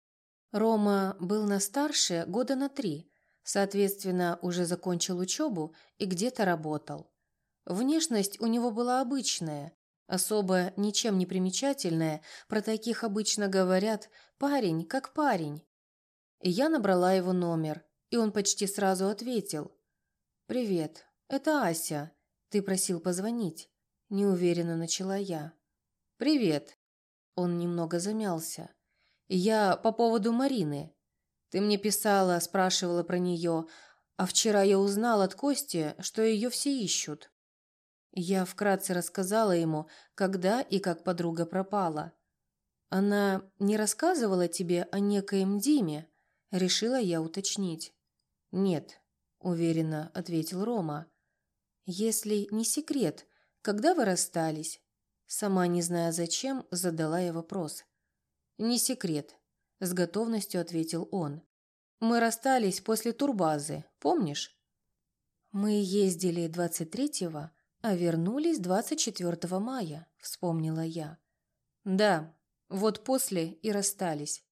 Рома был на старше года на 3, соответственно, уже закончил учебу и где-то работал. Внешность у него была обычная, особо ничем не примечательная, про таких обычно говорят «парень как парень». Я набрала его номер, и он почти сразу ответил. «Привет, это Ася. Ты просил позвонить?» Неуверенно начала я. «Привет». Он немного замялся. «Я по поводу Марины. Ты мне писала, спрашивала про нее, а вчера я узнал от Кости, что ее все ищут». Я вкратце рассказала ему, когда и как подруга пропала. «Она не рассказывала тебе о некоем Диме?» Решила я уточнить. «Нет», – уверенно ответил Рома. «Если не секрет, когда вы расстались?» Сама не зная зачем, задала я вопрос. «Не секрет», – с готовностью ответил он. «Мы расстались после турбазы, помнишь?» «Мы ездили 23-го, а вернулись 24 мая», – вспомнила я. «Да, вот после и расстались».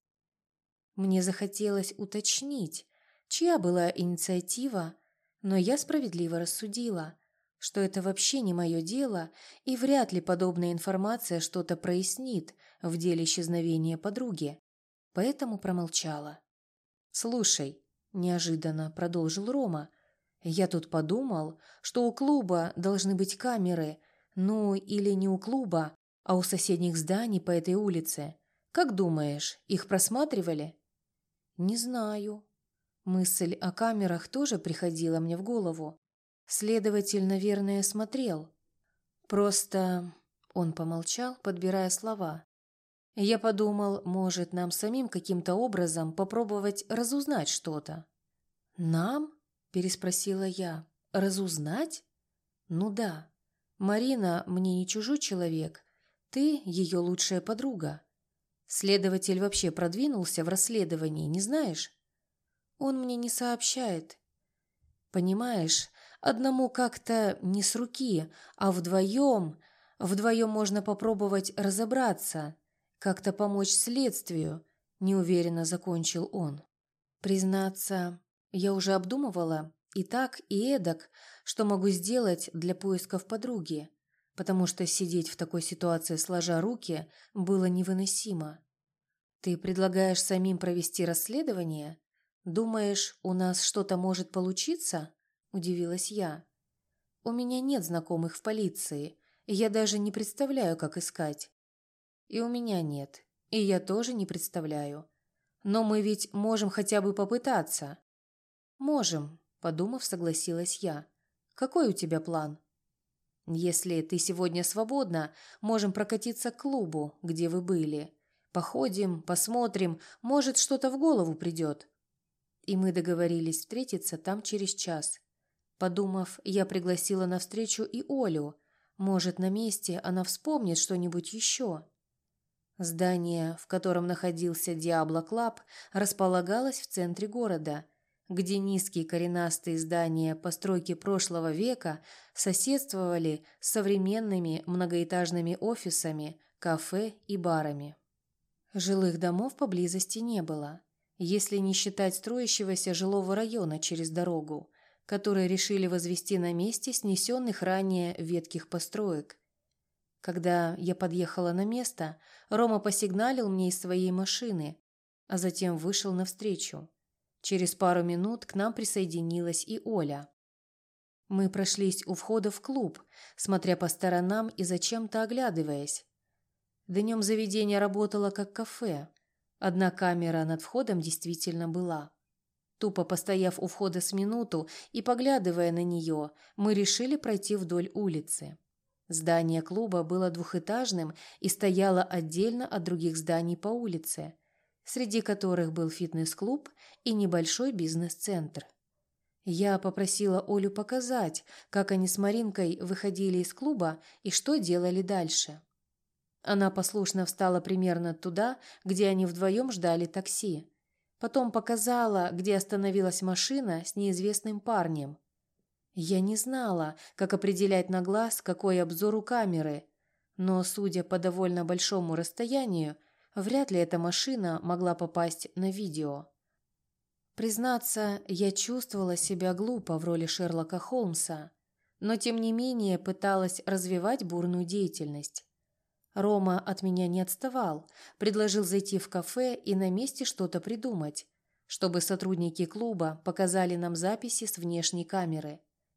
Мне захотелось уточнить, чья была инициатива, но я справедливо рассудила, что это вообще не мое дело, и вряд ли подобная информация что-то прояснит в деле исчезновения подруги, поэтому промолчала. «Слушай», – неожиданно продолжил Рома, – «я тут подумал, что у клуба должны быть камеры, ну или не у клуба, а у соседних зданий по этой улице. Как думаешь, их просматривали?» «Не знаю». Мысль о камерах тоже приходила мне в голову. Следователь, наверное, смотрел. Просто... Он помолчал, подбирая слова. Я подумал, может, нам самим каким-то образом попробовать разузнать что-то. «Нам?» – переспросила я. «Разузнать?» «Ну да. Марина мне не чужой человек. Ты ее лучшая подруга. Следователь вообще продвинулся в расследовании, не знаешь?» «Он мне не сообщает». «Понимаешь, одному как-то не с руки, а вдвоем можно попробовать разобраться, как-то помочь следствию», – неуверенно закончил он. Признаться, я уже обдумывала и так, и эдак, что могу сделать для поисков подруги, потому что сидеть в такой ситуации сложа руки было невыносимо. «Ты предлагаешь самим провести расследование? Думаешь, у нас что-то может получиться?» – удивилась я. «У меня нет знакомых в полиции, и я даже не представляю, как искать». «И у меня нет, и я тоже не представляю. Но мы ведь можем хотя бы попытаться». «Можем», – подумав, согласилась я. «Какой у тебя план?» «Если ты сегодня свободна, можем прокатиться к клубу, где вы были. Походим, посмотрим, может, что-то в голову придет. И мы договорились встретиться там через час. Подумав, я пригласила на встречу и Олю. Может, на месте она вспомнит что-нибудь еще. Здание, в котором находился Диабло Клаб, располагалось в центре города, где низкие коренастые здания постройки прошлого века соседствовали с современными многоэтажными офисами, кафе и барами. Жилых домов поблизости не было, если не считать строящегося жилого района через дорогу, который решили возвести на месте снесенных ранее ветхих построек. Когда я подъехала на место, Рома посигналил мне из своей машины, а затем вышел навстречу. Через пару минут к нам присоединилась и Оля. Мы прошлись у входа в клуб, смотря по сторонам и зачем-то оглядываясь. Днем заведение работало как кафе. Одна камера над входом действительно была. Тупо постояв у входа с минуту и поглядывая на нее, мы решили пройти вдоль улицы. Здание клуба было двухэтажным и стояло отдельно от других зданий по улице, среди которых был фитнес-клуб и небольшой бизнес-центр. Я попросила Олю показать, как они с Маринкой выходили из клуба и что делали дальше. Она послушно встала примерно туда, где они вдвоем ждали такси. Потом показала, где остановилась машина с неизвестным парнем. Я не знала, как определять на глаз, какой обзор у камеры, но, судя по довольно большому расстоянию, вряд ли эта машина могла попасть на видео. Признаться, я чувствовала себя глупо в роли Шерлока Холмса, но тем не менее пыталась развивать бурную деятельность. Рома от меня не отставал, предложил зайти в кафе и на месте что-то придумать, чтобы сотрудники клуба показали нам записи с внешней камеры.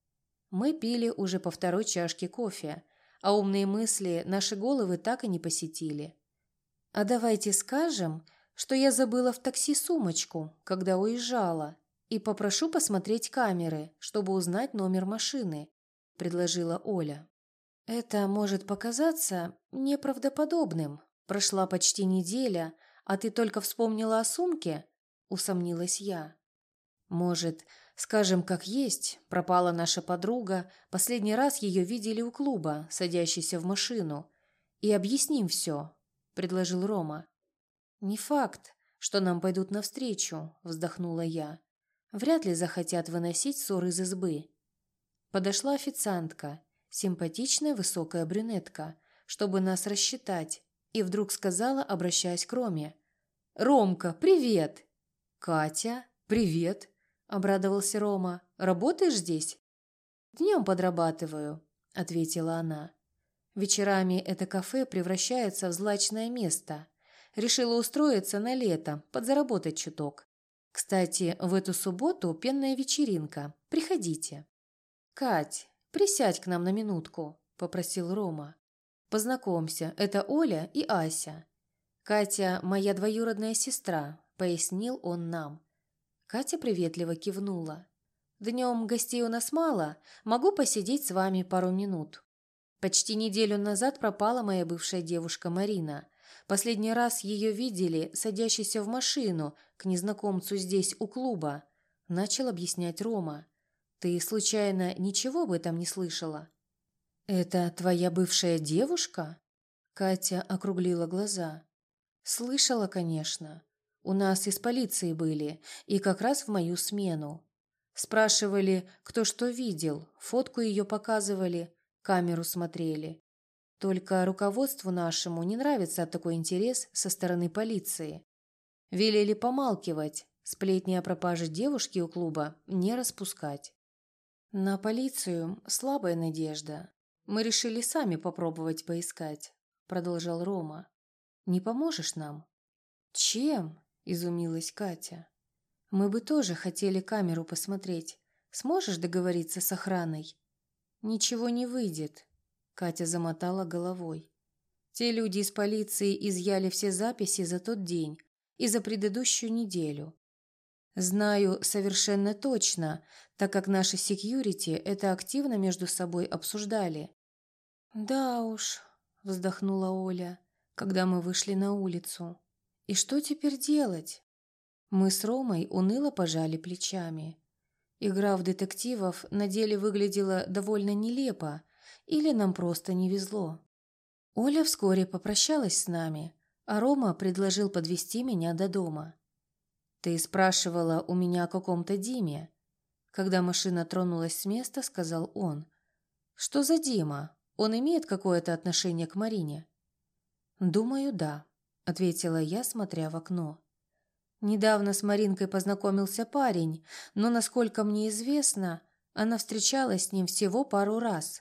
Мы пили уже по второй чашке кофе, а умные мысли наши головы так и не посетили. «А давайте скажем, что я забыла в такси сумочку, когда уезжала, и попрошу посмотреть камеры, чтобы узнать номер машины», – предложила Оля. «Это может показаться неправдоподобным. Прошла почти неделя, а ты только вспомнила о сумке?» – усомнилась я. «Может, скажем как есть, пропала наша подруга, последний раз ее видели у клуба, садящейся в машину, и объясним все», – предложил Рома. «Не факт, что нам пойдут навстречу», – вздохнула я. «Вряд ли захотят выносить ссор из избы». Подошла официантка, симпатичная высокая брюнетка, чтобы нас рассчитать, и вдруг сказала, обращаясь к Роме: «Ромка, привет!» «Катя, привет!» – обрадовался Рома. «Работаешь здесь?» «Днем подрабатываю», – ответила она. «Вечерами это кафе превращается в злачное место. Решила устроиться на лето, подзаработать чуток. Кстати, в эту субботу пенная вечеринка. Приходите». «Кать, присядь к нам на минутку», – попросил Рома. «Познакомься, это Оля и Ася. Катя – моя двоюродная сестра», – пояснил он нам. Катя приветливо кивнула. «Днем гостей у нас мало, могу посидеть с вами пару минут. Почти неделю назад пропала моя бывшая девушка Марина. Последний раз ее видели, садящейся в машину к незнакомцу здесь у клуба», – начал объяснять Рома. «Ты, случайно, ничего об этом не слышала?» «Это твоя бывшая девушка?» Катя округлила глаза. «Слышала, конечно. У нас из полиции были, и как раз в мою смену. Спрашивали, кто что видел, фотку ее показывали, камеру смотрели. Только руководству нашему не нравится такой интерес со стороны полиции. Велели помалкивать, сплетни о пропаже девушки у клуба не распускать. На полицию слабая надежда. Мы решили сами попробовать поискать», – продолжал Рома. «Не поможешь нам?» «Чем?» – изумилась Катя. «Мы бы тоже хотели камеру посмотреть. Сможешь договориться с охраной?» «Ничего не выйдет», – Катя замотала головой. «Те люди из полиции изъяли все записи за тот день и за предыдущую неделю. Знаю совершенно точно, так как наши секьюрити это активно между собой обсуждали». «Да уж», – вздохнула Оля, когда мы вышли на улицу. И что теперь делать? Мы с Ромой уныло пожали плечами. Игра в детективов на деле выглядела довольно нелепо, или нам просто не везло. Оля вскоре попрощалась с нами, а Рома предложил подвезти меня до дома. «Ты спрашивала у меня о каком-то Диме?» Когда машина тронулась с места, сказал он. «Что за Дима? Он имеет какое-то отношение к Марине?» «Думаю, да», — ответила я, смотря в окно. Недавно с Маринкой познакомился парень, но, насколько мне известно, она встречалась с ним всего пару раз.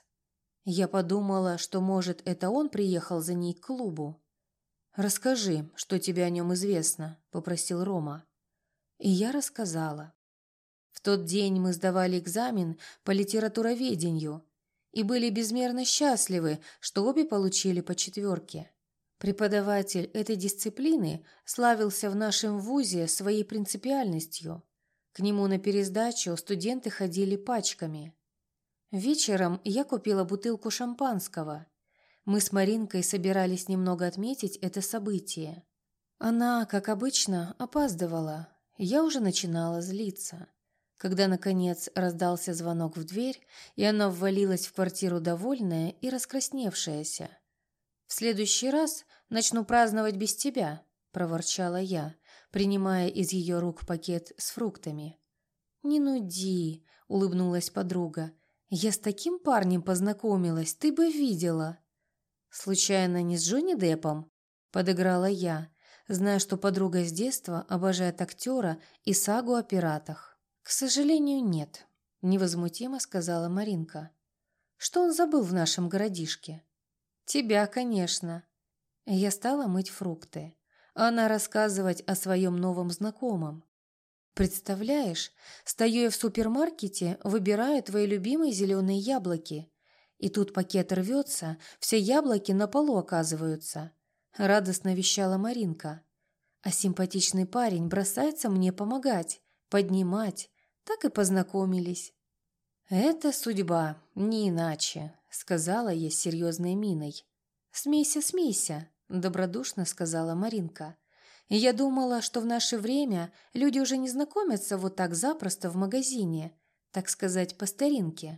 Я подумала, что, может, это он приехал за ней к клубу. «Расскажи, что тебе о нем известно», — попросил Рома. И я рассказала. В тот день мы сдавали экзамен по литературоведению и были безмерно счастливы, что обе получили по 4. Преподаватель этой дисциплины славился в нашем вузе своей принципиальностью. К нему на пересдачу студенты ходили пачками. Вечером я купила бутылку шампанского. Мы с Маринкой собирались немного отметить это событие. Она, как обычно, опаздывала. Я уже начинала злиться. Когда, наконец, раздался звонок в дверь, и она ввалилась в квартиру довольная и раскрасневшаяся. «В следующий раз начну праздновать без тебя», – проворчала я, принимая из ее рук пакет с фруктами. «Не нуди», – улыбнулась подруга. «Я с таким парнем познакомилась, ты бы видела». «Случайно не с Джонни Деппом?» – подыграла я, зная, что подруга с детства обожает актера и сагу о пиратах. «К сожалению, нет», – невозмутимо сказала Маринка. «Что он забыл в нашем городишке?» «Тебя, конечно». Я стала мыть фрукты, а она рассказывать о своем новом знакомом. «Представляешь, стою я в супермаркете, выбираю твои любимые зеленые яблоки. И тут пакет рвется, все яблоки на полу оказываются», — радостно вещала Маринка. А симпатичный парень бросается мне помогать, поднимать. Так и познакомились. «Это судьба, не иначе», — сказала я с серьезной миной. «Смейся, смейся», — добродушно сказала Маринка. «Я думала, что в наше время люди уже не знакомятся вот так запросто в магазине, так сказать, по старинке».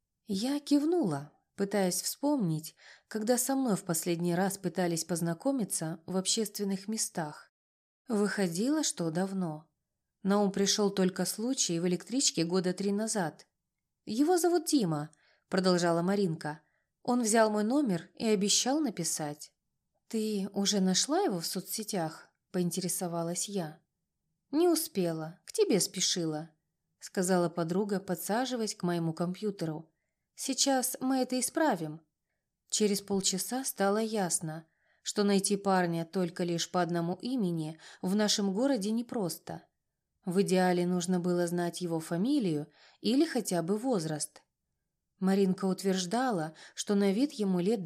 Я кивнула, пытаясь вспомнить, когда со мной в последний раз пытались познакомиться в общественных местах. Выходило, что давно. На ум пришел только случай в электричке года 3 назад. «Его зовут Дима», — продолжала Маринка. «Он взял мой номер и обещал написать». «Ты уже нашла его в соцсетях?» — поинтересовалась я. «Не успела, к тебе спешила», — сказала подруга, подсаживаясь к моему компьютеру. «Сейчас мы это исправим». Через полчаса стало ясно, что найти парня только лишь по одному имени в нашем городе непросто. В идеале нужно было знать его фамилию или хотя бы возраст. Маринка утверждала, что на вид ему лет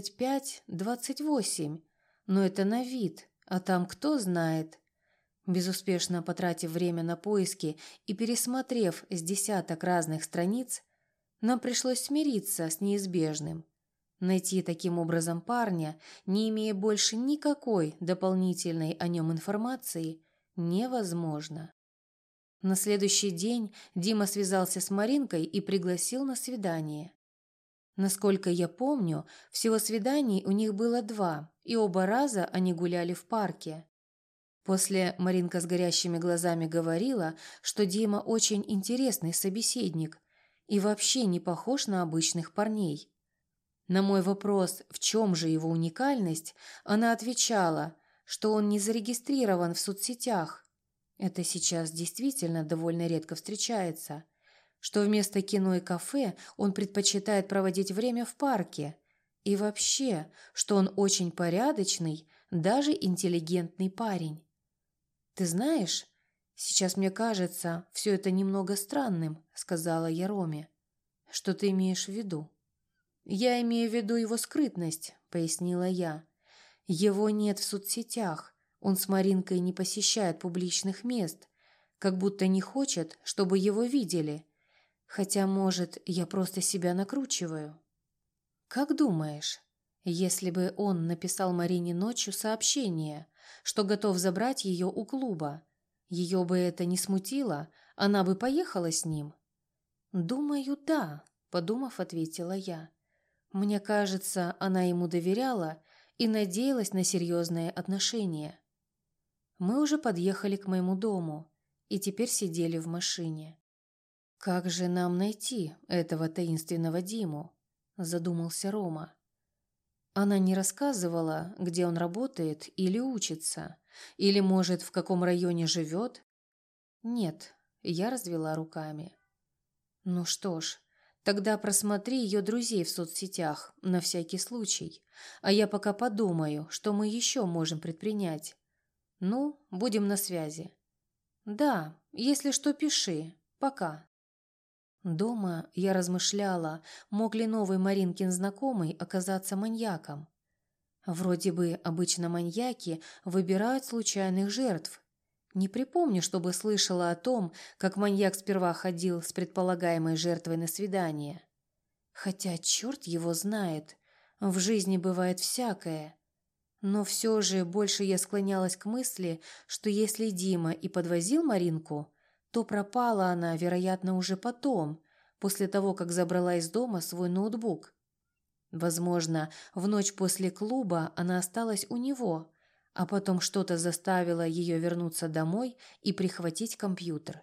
25-28, но это на вид, а там кто знает. Безуспешно потратив время на поиски и пересмотрев с десяток разных страниц, нам пришлось смириться с неизбежным. Найти таким образом парня, не имея больше никакой дополнительной о нем информации, невозможно. На следующий день Дима связался с Маринкой и пригласил на свидание. Насколько я помню, всего свиданий у них было 2, и оба раза они гуляли в парке. После Маринка с горящими глазами говорила, что Дима очень интересный собеседник и вообще не похож на обычных парней. На мой вопрос, в чем же его уникальность, она отвечала, что он не зарегистрирован в соцсетях. Это сейчас действительно довольно редко встречается, что вместо кино и кафе он предпочитает проводить время в парке, и вообще, что он очень порядочный, даже интеллигентный парень. «Ты знаешь, сейчас мне кажется все это немного странным», — сказала я Роме. «Что ты имеешь в виду?» «Я имею в виду его скрытность», — пояснила я. «Его нет в соцсетях. Он с Маринкой не посещает публичных мест, как будто не хочет, чтобы его видели. Хотя, может, я просто себя накручиваю». «Как думаешь, Если бы он написал Марине ночью сообщение, что готов забрать ее у клуба, ее бы это не смутило, она бы поехала с ним. «Думаю, да», — подумав, ответила я. Мне кажется, она ему доверяла и надеялась на серьезные отношения. Мы уже подъехали к моему дому и теперь сидели в машине. «Как же нам найти этого таинственного Диму?» – задумался Рома. Она не рассказывала, где он работает или учится, или, может, в каком районе живет? Нет, я развела руками. Ну что ж, тогда просмотри ее друзей в соцсетях на всякий случай, а я пока подумаю, что мы еще можем предпринять. Ну, будем на связи. Да, если что, пиши. Пока. Дома я размышляла, мог ли новый Маринкин знакомый оказаться маньяком. Вроде бы обычно маньяки выбирают случайных жертв. Не припомню, чтобы слышала о том, как маньяк сперва ходил с предполагаемой жертвой на свидание. Хотя черт его знает, в жизни бывает всякое. Но все же больше я склонялась к мысли, что если Дима и подвозил Маринку, то пропала она, вероятно, уже потом, после того, как забрала из дома свой ноутбук. Возможно, в ночь после клуба она осталась у него, а потом что-то заставило ее вернуться домой и прихватить компьютер.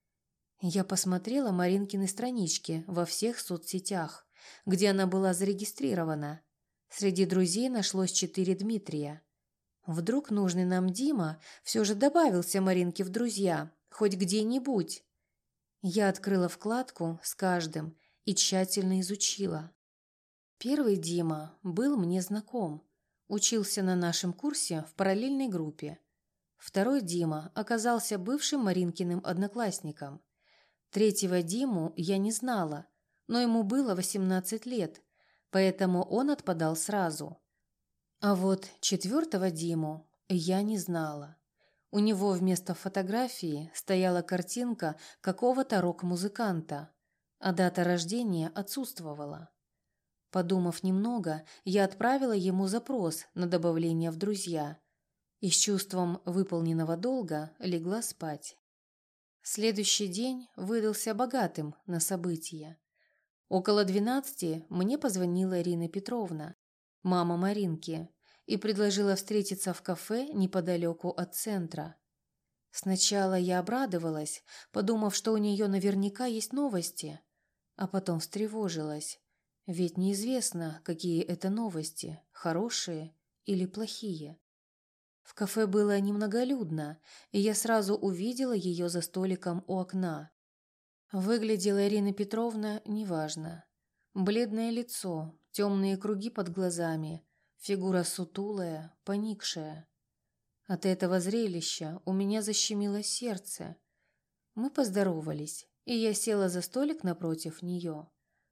Я посмотрела Маринкины странички во всех соцсетях, где она была зарегистрирована. Среди друзей нашлось 4 Дмитрия. Вдруг нужный нам Дима все же добавился Маринке в друзья, хоть где-нибудь. Я открыла вкладку с каждым и тщательно изучила. Первый Дима был мне знаком, учился на нашем курсе в параллельной группе. Второй Дима оказался бывшим Маринкиным одноклассником. Третьего Диму я не знала, но ему было 18 лет, поэтому он отпадал сразу. А вот четвертого Диму я не знала. У него вместо фотографии стояла картинка какого-то рок-музыканта, а дата рождения отсутствовала. Подумав немного, я отправила ему запрос на добавление в друзья и с чувством выполненного долга легла спать. Следующий день выдался богатым на события. Около 12 мне позвонила Ирина Петровна, мама Маринки, и предложила встретиться в кафе неподалеку от центра. Сначала я обрадовалась, подумав, что у нее наверняка есть новости, а потом встревожилась, ведь неизвестно, какие это новости, хорошие или плохие. В кафе было немноголюдно, и я сразу увидела ее за столиком у окна. Выглядела Ирина Петровна неважно. Бледное лицо, темные круги под глазами, фигура сутулая, поникшая. От этого зрелища у меня защемило сердце. Мы поздоровались, и я села за столик напротив нее.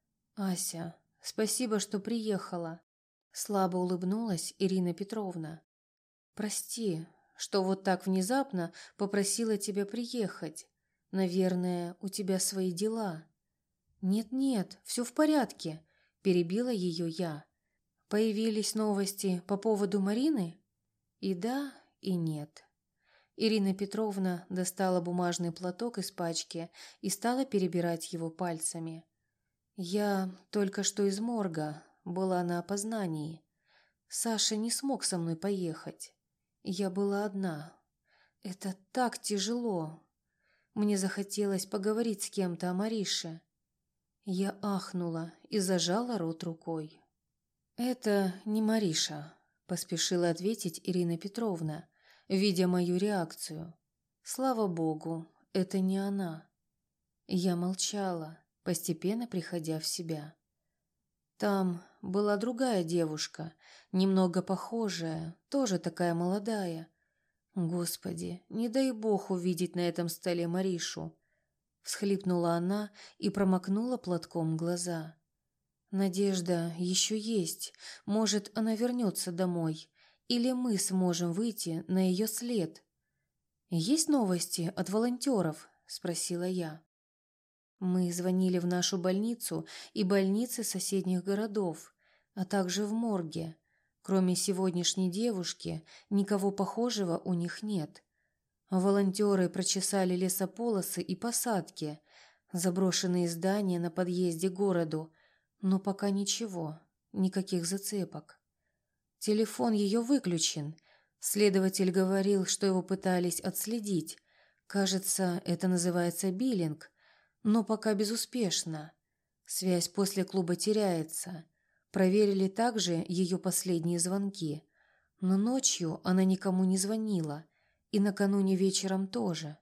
«Ася, спасибо, что приехала», — слабо улыбнулась Ирина Петровна. «Прости, что вот так внезапно попросила тебя приехать. Наверное, у тебя свои дела». «Нет-нет, все в порядке», – перебила ее я. «Появились новости по поводу Марины?» И да, и нет. Ирина Петровна достала бумажный платок из пачки и стала перебирать его пальцами. «Я только что из морга, была на опознании. Саша не смог со мной поехать. Я была одна. Это так тяжело. Мне захотелось поговорить с кем-то о Марише». Я ахнула и зажала рот рукой. «Это не Мариша», – поспешила ответить Ирина Петровна, видя мою реакцию. «Слава богу, это не она». Я молчала, постепенно приходя в себя. Там была другая девушка, немного похожая, тоже такая молодая. Господи, не дай бог увидеть на этом столе Маришу. Всхлипнула она и промокнула платком глаза. Надежда еще есть, может, она вернется домой, или мы сможем выйти на ее след. «Есть новости от волонтеров?» – спросила я. Мы звонили в нашу больницу и больницы соседних городов, а также в морге, Кроме сегодняшней девушки, никого похожего у них нет. Волонтеры прочесали лесополосы и посадки, заброшенные здания на подъезде к городу, но пока ничего, никаких зацепок. Телефон ее выключен. Следователь говорил, что его пытались отследить. Кажется, это называется биллинг, но пока безуспешно. Связь после клуба теряется. Проверили также ее последние звонки. Но ночью она никому не звонила, и накануне вечером тоже.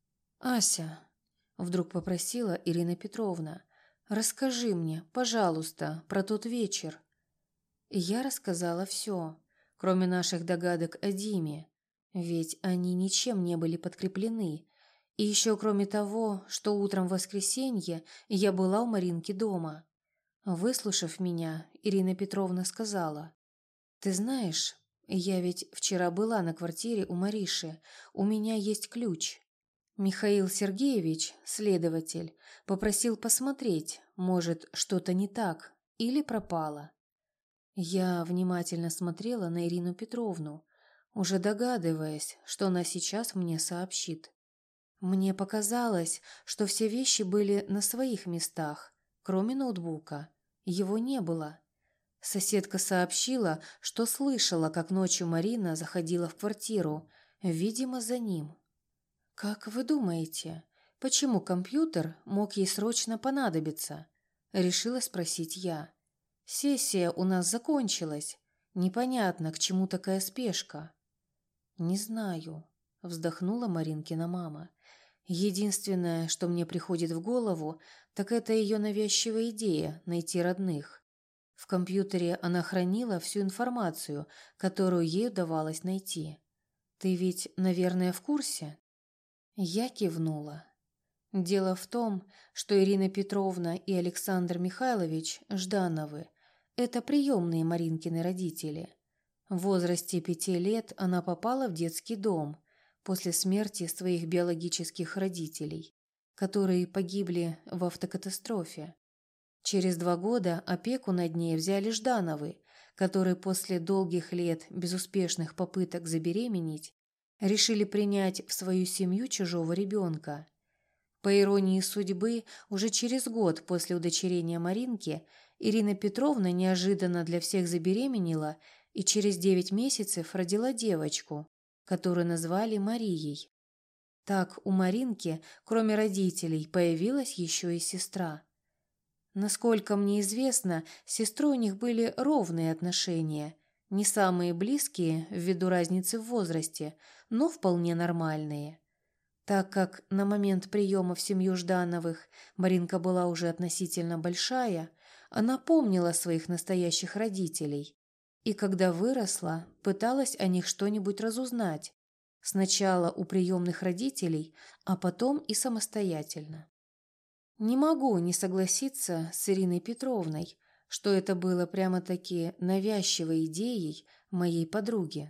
«Ася», — вдруг попросила Ирина Петровна, — «расскажи мне, пожалуйста, про тот вечер». И я рассказала все, кроме наших догадок о Диме, ведь они ничем не были подкреплены. И еще кроме того, что утром в воскресенье я была у Маринки дома. Выслушав меня, Ирина Петровна сказала: «Ты знаешь, я ведь вчера была на квартире у Мариши, у меня есть ключ». Михаил Сергеевич, следователь, попросил посмотреть, может, что-то не так или пропало. Я внимательно смотрела на Ирину Петровну, уже догадываясь, что она сейчас мне сообщит. Мне показалось, что все вещи были на своих местах, кроме ноутбука. Его не было. Соседка сообщила, что слышала, как ночью Марина заходила в квартиру, видимо, за ним. «Как вы думаете, почему компьютер мог ей срочно понадобиться?» – решила спросить я. «Сессия у нас закончилась. Непонятно, к чему такая спешка». «Не знаю», – вздохнула Маринкина мама. «Единственное, что мне приходит в голову, так это ее навязчивая идея найти родных. В компьютере она хранила всю информацию, которую ей удавалось найти. Ты ведь, наверное, в курсе?» Я кивнула. Дело в том, что Ирина Петровна и Александр Михайлович Ждановы – это приемные Маринкины родители. В возрасте 5 лет она попала в детский дом после смерти своих биологических родителей, которые погибли в автокатастрофе. Через 2 года опеку над ней взяли Ждановы, которые после долгих лет безуспешных попыток забеременеть решили принять в свою семью чужого ребенка. По иронии судьбы, уже через год после удочерения Маринки Ирина Петровна неожиданно для всех забеременела и через 9 месяцев родила девочку, которую назвали Марией. Так у Маринки, кроме родителей, появилась еще и сестра. Насколько мне известно, с сестрой у них были ровные отношения, не самые близкие ввиду разницы в возрасте, но вполне нормальные. Так как на момент приема в семью Ждановых Маринка была уже относительно большая, она помнила своих настоящих родителей и, когда выросла, пыталась о них что-нибудь разузнать, сначала у приемных родителей, а потом и самостоятельно. Не могу не согласиться с Ириной Петровной, что это было прямо-таки навязчивой идеей моей подруги.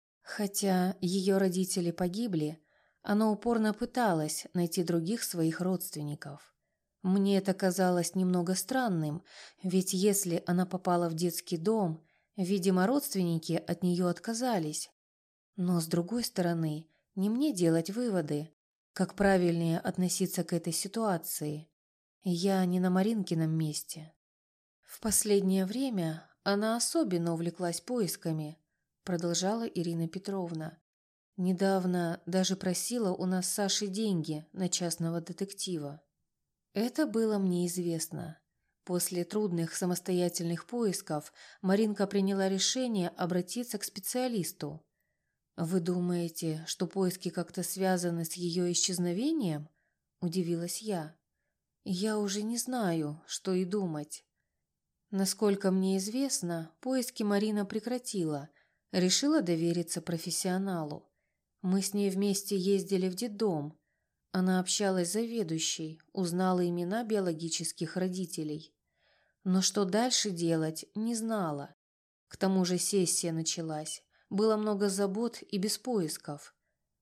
Хотя ее родители погибли, она упорно пыталась найти других своих родственников. Мне это казалось немного странным, ведь если она попала в детский дом, видимо, родственники от нее отказались. Но, с другой стороны, не мне делать выводы, как правильнее относиться к этой ситуации. Я не на Маринкином месте. В последнее время она особенно увлеклась поисками, продолжала Ирина Петровна. Недавно даже просила у нас с Сашей деньги на частного детектива. Это было мне известно. После трудных самостоятельных поисков Маринка приняла решение обратиться к специалисту. «Вы думаете, что поиски как-то связаны с ее исчезновением?» – удивилась я. «Я уже не знаю, что и думать». Насколько мне известно, поиски Марина прекратила, решила довериться профессионалу. Мы с ней вместе ездили в детдом. Она общалась с заведующей, узнала имена биологических родителей. Но что дальше делать, не знала. К тому же сессия началась. Было много забот и без поисков.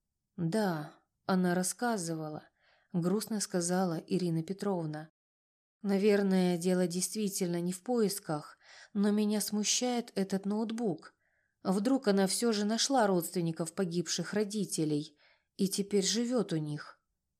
«Да», — она рассказывала, — грустно сказала Ирина Петровна. «Наверное, дело действительно не в поисках, но меня смущает этот ноутбук. Вдруг она все же нашла родственников погибших родителей и теперь живет у них.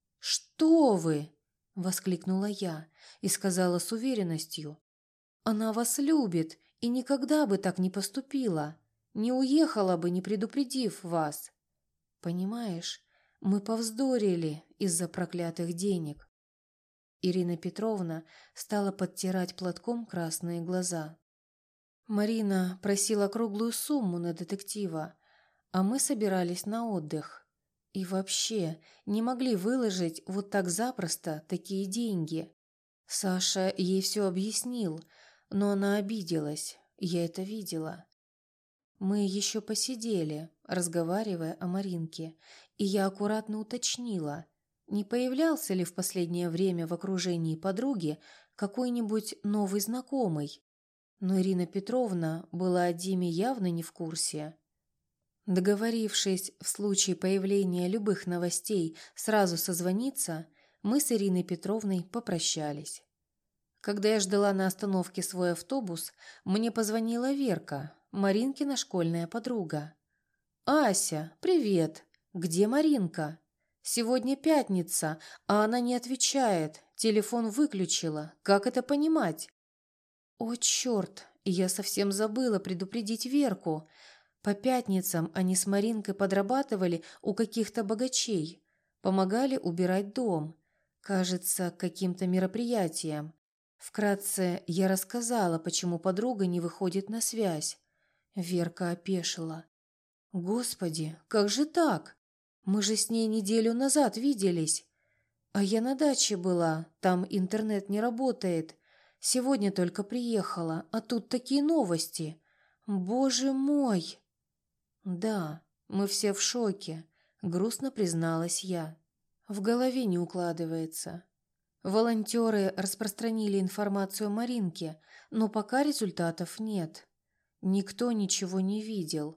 «Что вы!» – воскликнула я и сказала с уверенностью. «Она вас любит и никогда бы так не поступила, не уехала бы, не предупредив вас. Понимаешь, мы повздорили из-за проклятых денег». Ирина Петровна стала подтирать платком красные глаза. Марина просила круглую сумму на детектива, а мы собирались на отдых. И вообще не могли выложить вот так запросто такие деньги. Саша ей все объяснил, но она обиделась, я это видела. Мы еще посидели, разговаривая о Маринке, и я аккуратно уточнила, не появлялся ли в последнее время в окружении подруги какой-нибудь новый знакомый. Но Ирина Петровна была о Диме явно не в курсе. Договорившись в случае появления любых новостей сразу созвониться, мы с Ириной Петровной попрощались. Когда я ждала на остановке свой автобус, мне позвонила Верка, Маринкина школьная подруга. «Ася, привет! Где Маринка? Сегодня пятница, а она не отвечает, телефон выключила. Как это понимать?» «О, черт! Я совсем забыла предупредить Верку. По пятницам они с Маринкой подрабатывали у каких-то богачей, помогали убирать дом, кажется, каким-то мероприятием. Вкратце я рассказала, почему подруга не выходит на связь. Верка опешила. «Господи, как же так? Мы же с ней неделю назад виделись. А я на даче была, там интернет не работает. Сегодня только приехала, а тут такие новости. Боже мой!» «Да, мы все в шоке», — грустно призналась я. В голове не укладывается. Волонтеры распространили информацию о Маринке, но пока результатов нет. Никто ничего не видел.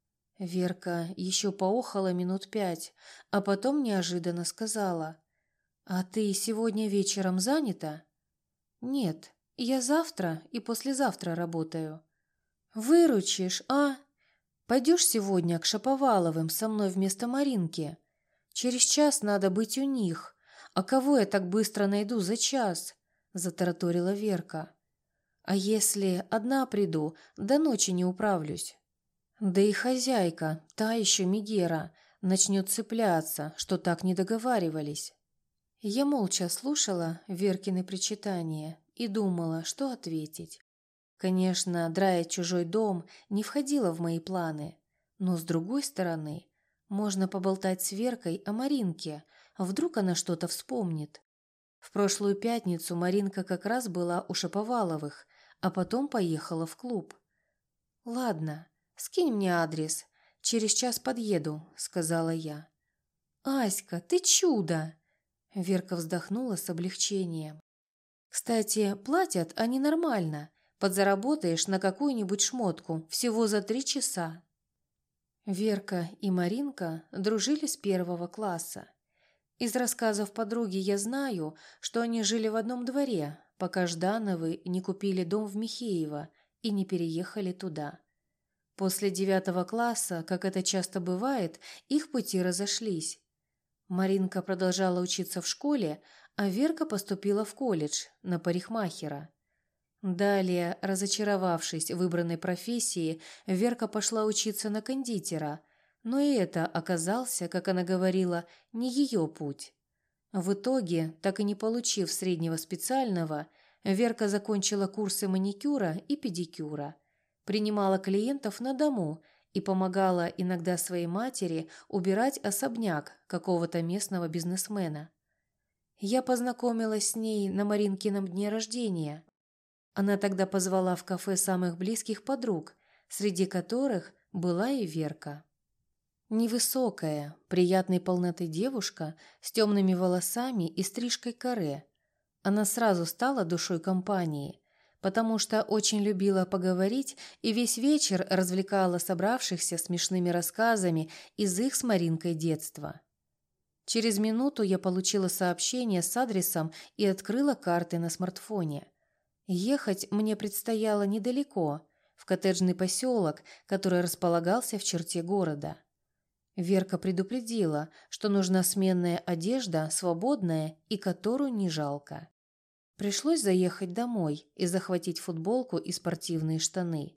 Верка еще поохала минут 5, а потом неожиданно сказала: «А ты сегодня вечером занята?» «Нет, я завтра и послезавтра работаю». «Выручишь, а? Пойдешь сегодня к Шаповаловым со мной вместо Маринки? Через час надо быть у них. А кого я так быстро найду за час?» – затараторила Верка. «А если одна приду, до ночи не управлюсь?» Да и хозяйка, та еще Мегера, начнет цепляться, что так не договаривались. Я молча слушала Веркины причитания и думала, что ответить. Конечно, драить чужой дом не входило в мои планы, но, с другой стороны, можно поболтать с Веркой о Маринке, вдруг она что-то вспомнит. В прошлую пятницу Маринка как раз была у Шаповаловых, а потом поехала в клуб. «Ладно, скинь мне адрес, через час подъеду», — сказала я. «Аська, ты чудо!» Верка вздохнула с облегчением. «Кстати, платят они нормально. Подзаработаешь на какую-нибудь шмотку всего за 3 часа». Верка и Маринка дружили с 1 класса. Из рассказов подруги я знаю, что они жили в одном дворе, пока Ждановы не купили дом в Михеево и не переехали туда. После 9 класса, как это часто бывает, их пути разошлись. Маринка продолжала учиться в школе, а Верка поступила в колледж на парикмахера. Далее, разочаровавшись в выбранной профессии, Верка пошла учиться на кондитера, но и это оказался, как она говорила, не ее путь. В итоге, так и не получив среднего специального, Верка закончила курсы маникюра и педикюра, принимала клиентов на дому и помогала иногда своей матери убирать особняк какого-то местного бизнесмена. Я познакомилась с ней на Маринкином дне рождения. Она тогда позвала в кафе самых близких подруг, среди которых была и Верка. Невысокая, приятной полноты девушка с темными волосами и стрижкой каре. Она сразу стала душой компании, потому что очень любила поговорить и весь вечер развлекала собравшихся смешными рассказами из их с Маринкой детства. Через минуту я получила сообщение с адресом и открыла карты на смартфоне. Ехать мне предстояло недалеко, в коттеджный поселок, который располагался в черте города. Верка предупредила, что нужна сменная одежда, свободная и которую не жалко. Пришлось заехать домой и захватить футболку и спортивные штаны.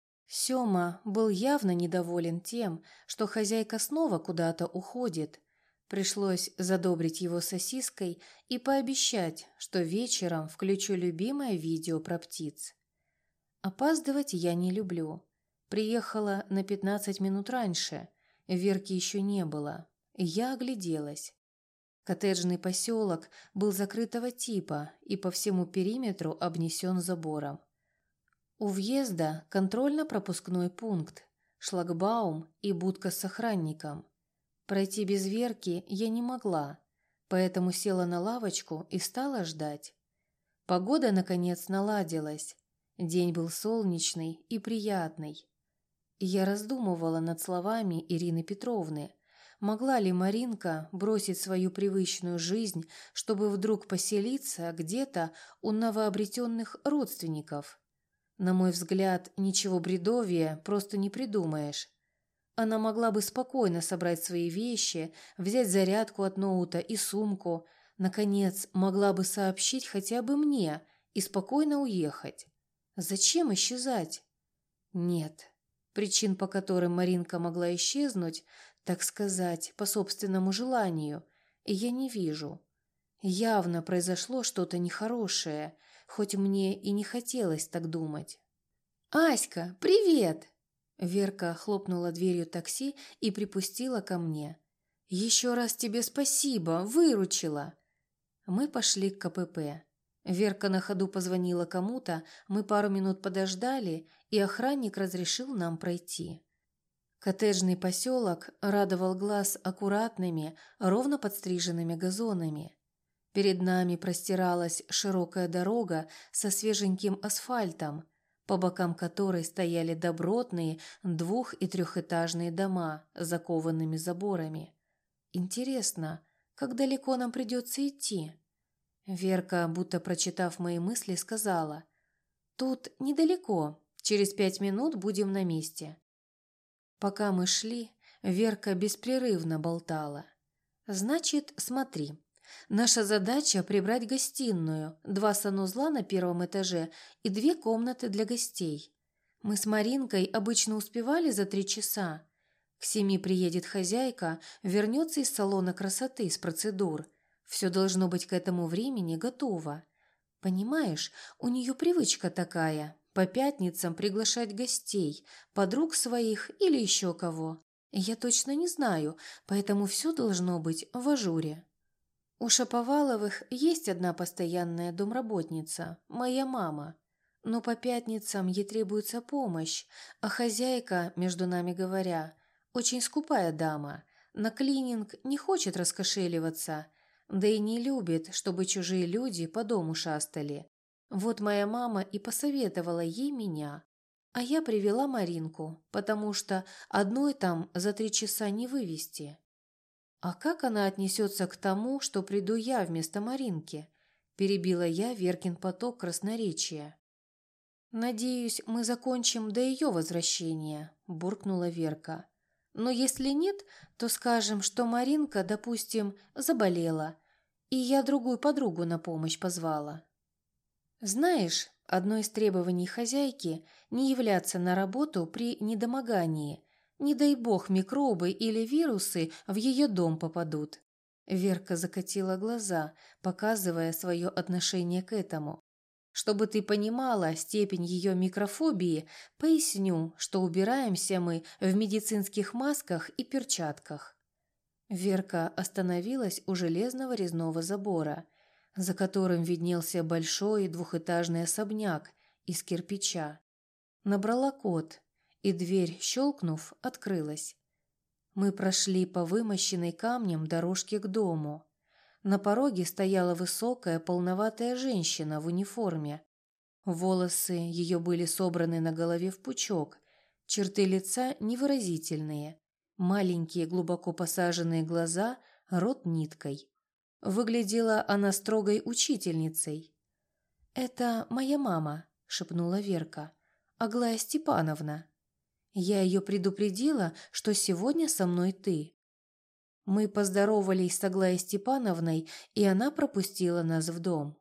Сёма был явно недоволен тем, что хозяйка снова куда-то уходит. Пришлось задобрить его сосиской и пообещать, что вечером включу любимое видео про птиц. Опаздывать я не люблю. Приехала на 15 минут раньше. Верки еще не было. Я огляделась. Коттеджный поселок был закрытого типа и по всему периметру обнесен забором. У въезда контрольно-пропускной пункт, шлагбаум и будка с охранником. Пройти без Верки я не могла, поэтому села на лавочку и стала ждать. Погода, наконец, наладилась. День был солнечный и приятный. Я раздумывала над словами Ирины Петровны. Могла ли Маринка бросить свою привычную жизнь, чтобы вдруг поселиться где-то у новообретенных родственников? На мой взгляд, ничего бредовее просто не придумаешь. Она могла бы спокойно собрать свои вещи, взять зарядку от ноута и сумку, наконец, могла бы сообщить хотя бы мне и спокойно уехать. Зачем исчезать? Нет. Причин, по которым Маринка могла исчезнуть, так сказать, по собственному желанию, я не вижу. Явно произошло что-то нехорошее, хоть мне и не хотелось так думать. «Аська, привет!» Верка хлопнула дверью такси и припустила ко мне. «Еще раз тебе спасибо, выручила!» Мы пошли к КПП. Верка на ходу позвонила кому-то, мы пару минут подождали, и охранник разрешил нам пройти. Коттеджный поселок радовал глаз аккуратными, ровно подстриженными газонами. Перед нами простиралась широкая дорога со свеженьким асфальтом, по бокам которой стояли добротные 2- и 3-этажные дома с закованными заборами. Интересно, как далеко нам придется идти? Верка, будто прочитав мои мысли, сказала: «Тут недалеко, через 5 минут будем на месте». Пока мы шли, Верка беспрерывно болтала. «Значит, смотри, наша задача прибрать гостиную, 2 санузла на 1-м этаже и 2 комнаты для гостей. Мы с Маринкой обычно успевали за 3 часа. К 7 приедет хозяйка, вернется из салона красоты с процедур. Все должно быть к этому времени готово. Понимаешь, у нее привычка такая – по пятницам приглашать гостей, подруг своих или еще кого. Я точно не знаю, поэтому все должно быть в ажуре. У Шаповаловых есть одна постоянная домработница, моя мама. Но по пятницам ей требуется помощь, а хозяйка, между нами говоря, очень скупая дама, на клининг не хочет раскошеливаться, да и не любит, чтобы чужие люди по дому шастали. Вот моя мама и посоветовала ей меня, а я привела Маринку, потому что одной там за 3 часа не вывести. А как она отнесется к тому, что приду я вместо Маринки? Перебила я Веркин поток красноречия. «Надеюсь, мы закончим до ее возвращения», – буркнула Верка. «Но если нет, то скажем, что Маринка, допустим, заболела, и я другую подругу на помощь позвала». Знаешь, одно из требований хозяйки – не являться на работу при недомогании. Не дай бог микробы или вирусы в ее дом попадут. Верка закатила глаза, показывая свое отношение к этому. Чтобы ты понимала степень ее микрофобии, поясню, что убираемся мы в медицинских масках и перчатках. Верка остановилась у железного резного забора, за которым виднелся большой 2-этажный особняк из кирпича. Набрала код, и дверь, щелкнув, открылась. Мы прошли по вымощенной камнем дорожке к дому. На пороге стояла высокая, полноватая женщина в униформе. Волосы ее были собраны на голове в пучок, черты лица невыразительные, маленькие глубоко посаженные глаза, рот ниткой. Выглядела она строгой учительницей. «Это моя мама», – шепнула Верка. «Аглая Степановна. Я ее предупредила, что сегодня со мной ты». Мы поздоровались с Аглаей Степановной, и она пропустила нас в дом.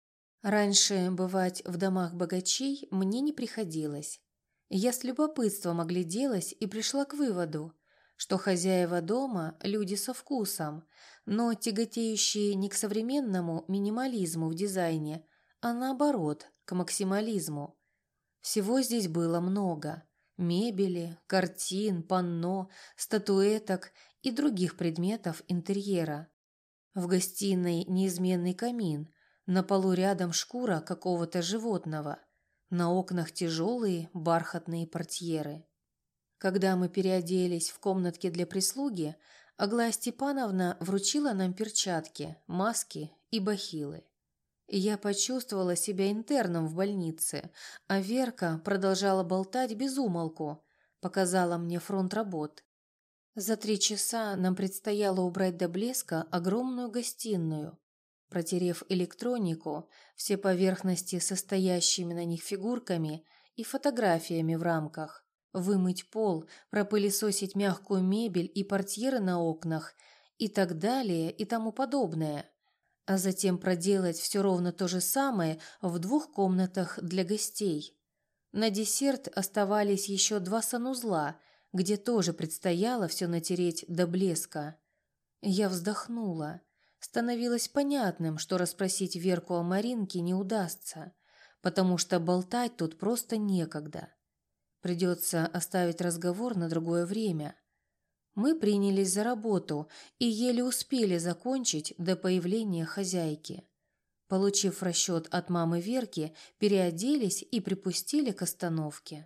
Раньше бывать в домах богачей мне не приходилось. Я с любопытством огляделась и пришла к выводу, что хозяева дома – люди со вкусом, но тяготеющие не к современному минимализму в дизайне, а наоборот, к максимализму. Всего здесь было много – мебели, картин, панно, статуэток и других предметов интерьера. В гостиной неизменный камин, на полу рядом шкура какого-то животного, на окнах тяжелые бархатные портьеры. Когда мы переоделись в комнатке для прислуги, Аглая Степановна вручила нам перчатки, маски и бахилы. Я почувствовала себя интерном в больнице, а Верка продолжала болтать без умолку, показала мне фронт работ. За 3 часа нам предстояло убрать до блеска огромную гостиную, протерев электронику, все поверхности состоящими на них фигурками и фотографиями в рамках, вымыть пол, пропылесосить мягкую мебель и портьеры на окнах и так далее и тому подобное, а затем проделать все ровно то же самое в 2 комнатах для гостей. На десерт оставались еще 2 санузла, где тоже предстояло все натереть до блеска. Я вздохнула. Становилось понятным, что расспросить Верку о Маринке не удастся, потому что болтать тут просто некогда. Придется оставить разговор на другое время. Мы принялись за работу и еле успели закончить до появления хозяйки. Получив расчет от мамы Верки, переоделись и припустили к остановке.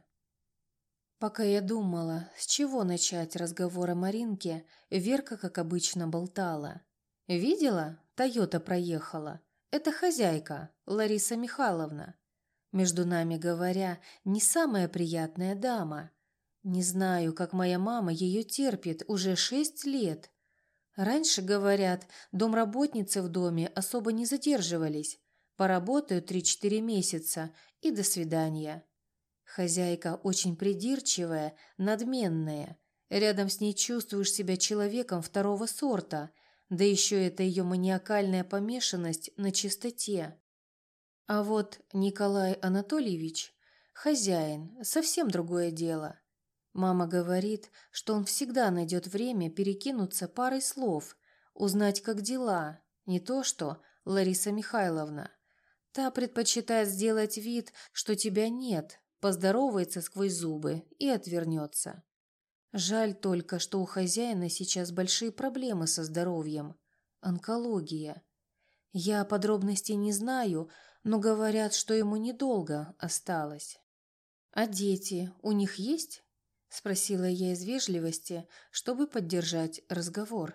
Пока я думала, с чего начать разговор о Маринке, Верка, как обычно, болтала. «Видела? Тойота проехала. Это хозяйка, Лариса Михайловна. Между нами говоря, не самая приятная дама. Не знаю, как моя мама ее терпит уже 6 лет. Раньше, говорят, домработницы в доме особо не задерживались. Поработают 3-4 месяца и до свидания. Хозяйка очень придирчивая, надменная. Рядом с ней чувствуешь себя человеком второго сорта, да еще это ее маниакальная помешанность на чистоте. А вот Николай Анатольевич, хозяин, совсем другое дело. Мама говорит, что он всегда найдет время перекинуться парой слов, узнать, как дела, не то что Лариса Михайловна. Та предпочитает сделать вид, что тебя нет, поздоровается сквозь зубы и отвернется. Жаль только, что у хозяина сейчас большие проблемы со здоровьем. Онкология. Я подробностей не знаю, но говорят, что ему недолго осталось. «А дети у них есть?» – спросила я из вежливости, чтобы поддержать разговор.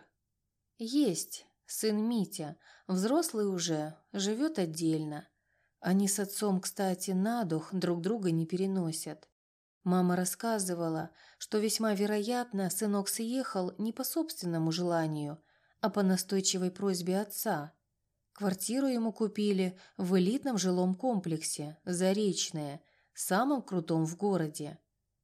«Есть. Сын Митя. Взрослый уже, живет отдельно. Они с отцом, кстати, на дух друг друга не переносят. Мама рассказывала, что весьма вероятно, сынок съехал не по собственному желанию, а по настойчивой просьбе отца. Квартиру ему купили в элитном жилом комплексе «Заречное», самом крутом в городе.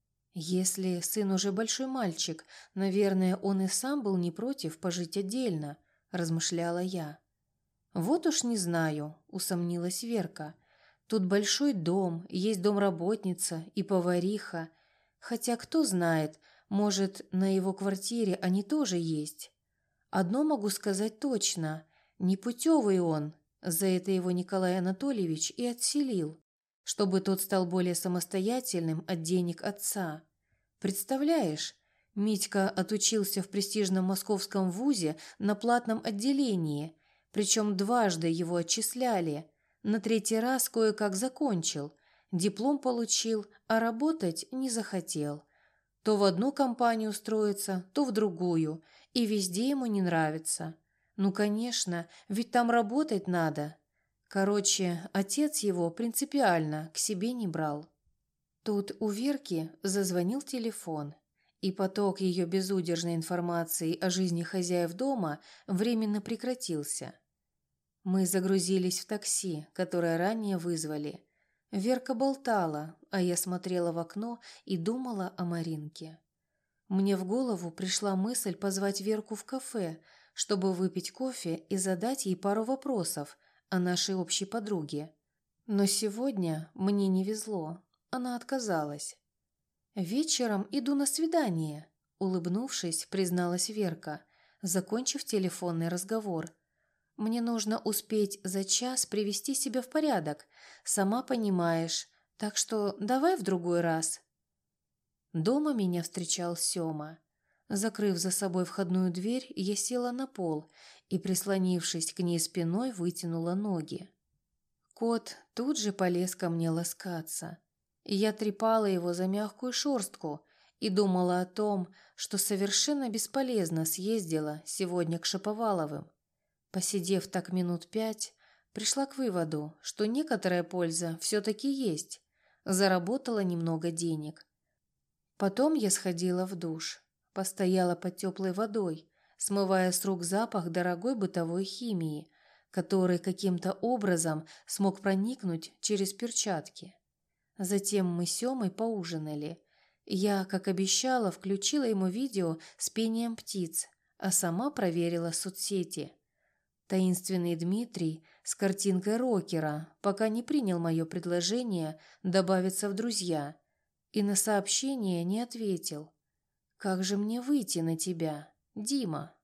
Если сын уже большой мальчик, наверное, он и сам был не против пожить отдельно, размышляла я. «Вот уж не знаю», – усомнилась Верка. «Тут большой дом, есть домработница и повариха. Хотя кто знает, может, на его квартире они тоже есть. Одно могу сказать точно – непутевый он, за это его Николай Анатольевич и отселил, чтобы тот стал более самостоятельным от денег отца. Представляешь, Митька отучился в престижном московском вузе на платном отделении, причем дважды его отчисляли, на 3-й раз кое-как закончил, диплом получил, а работать не захотел. То в одну компанию устроиться, то в другую, и везде ему не нравится. Ну, конечно, ведь там работать надо. Короче, отец его принципиально к себе не брал». Тут у Верки зазвонил телефон, и поток ее безудержной информации о жизни хозяев дома временно прекратился. Мы загрузились в такси, которое ранее вызвали. Верка болтала, а я смотрела в окно и думала о Маринке. Мне в голову пришла мысль позвать Верку в кафе, чтобы выпить кофе и задать ей пару вопросов о нашей общей подруге. Но сегодня мне не везло, она отказалась. «Вечером иду на свидание», — улыбнувшись, призналась Верка, закончив телефонный разговор. «Мне нужно успеть за час привести себя в порядок, сама понимаешь, так что давай в другой раз». Дома меня встречал Сёма. Закрыв за собой входную дверь, я села на пол и, прислонившись к ней спиной, вытянула ноги. Кот тут же полез ко мне ласкаться. Я трепала его за мягкую шерстку и думала о том, что совершенно бесполезно съездила сегодня к Шаповаловым. Посидев так минут 5, пришла к выводу, что некоторая польза все-таки есть. Заработала немного денег. Потом я сходила в душ, постояла под теплой водой, смывая с рук запах дорогой бытовой химии, который каким-то образом смог проникнуть через перчатки. Затем мы с Сёмой поужинали. Я, как обещала, включила ему видео с пением птиц, а сама проверила соцсети. Таинственный Дмитрий с картинкой рокера пока не принял мое предложение добавиться в друзья и на сообщение не ответил. «Как же мне выйти на тебя, Дима?»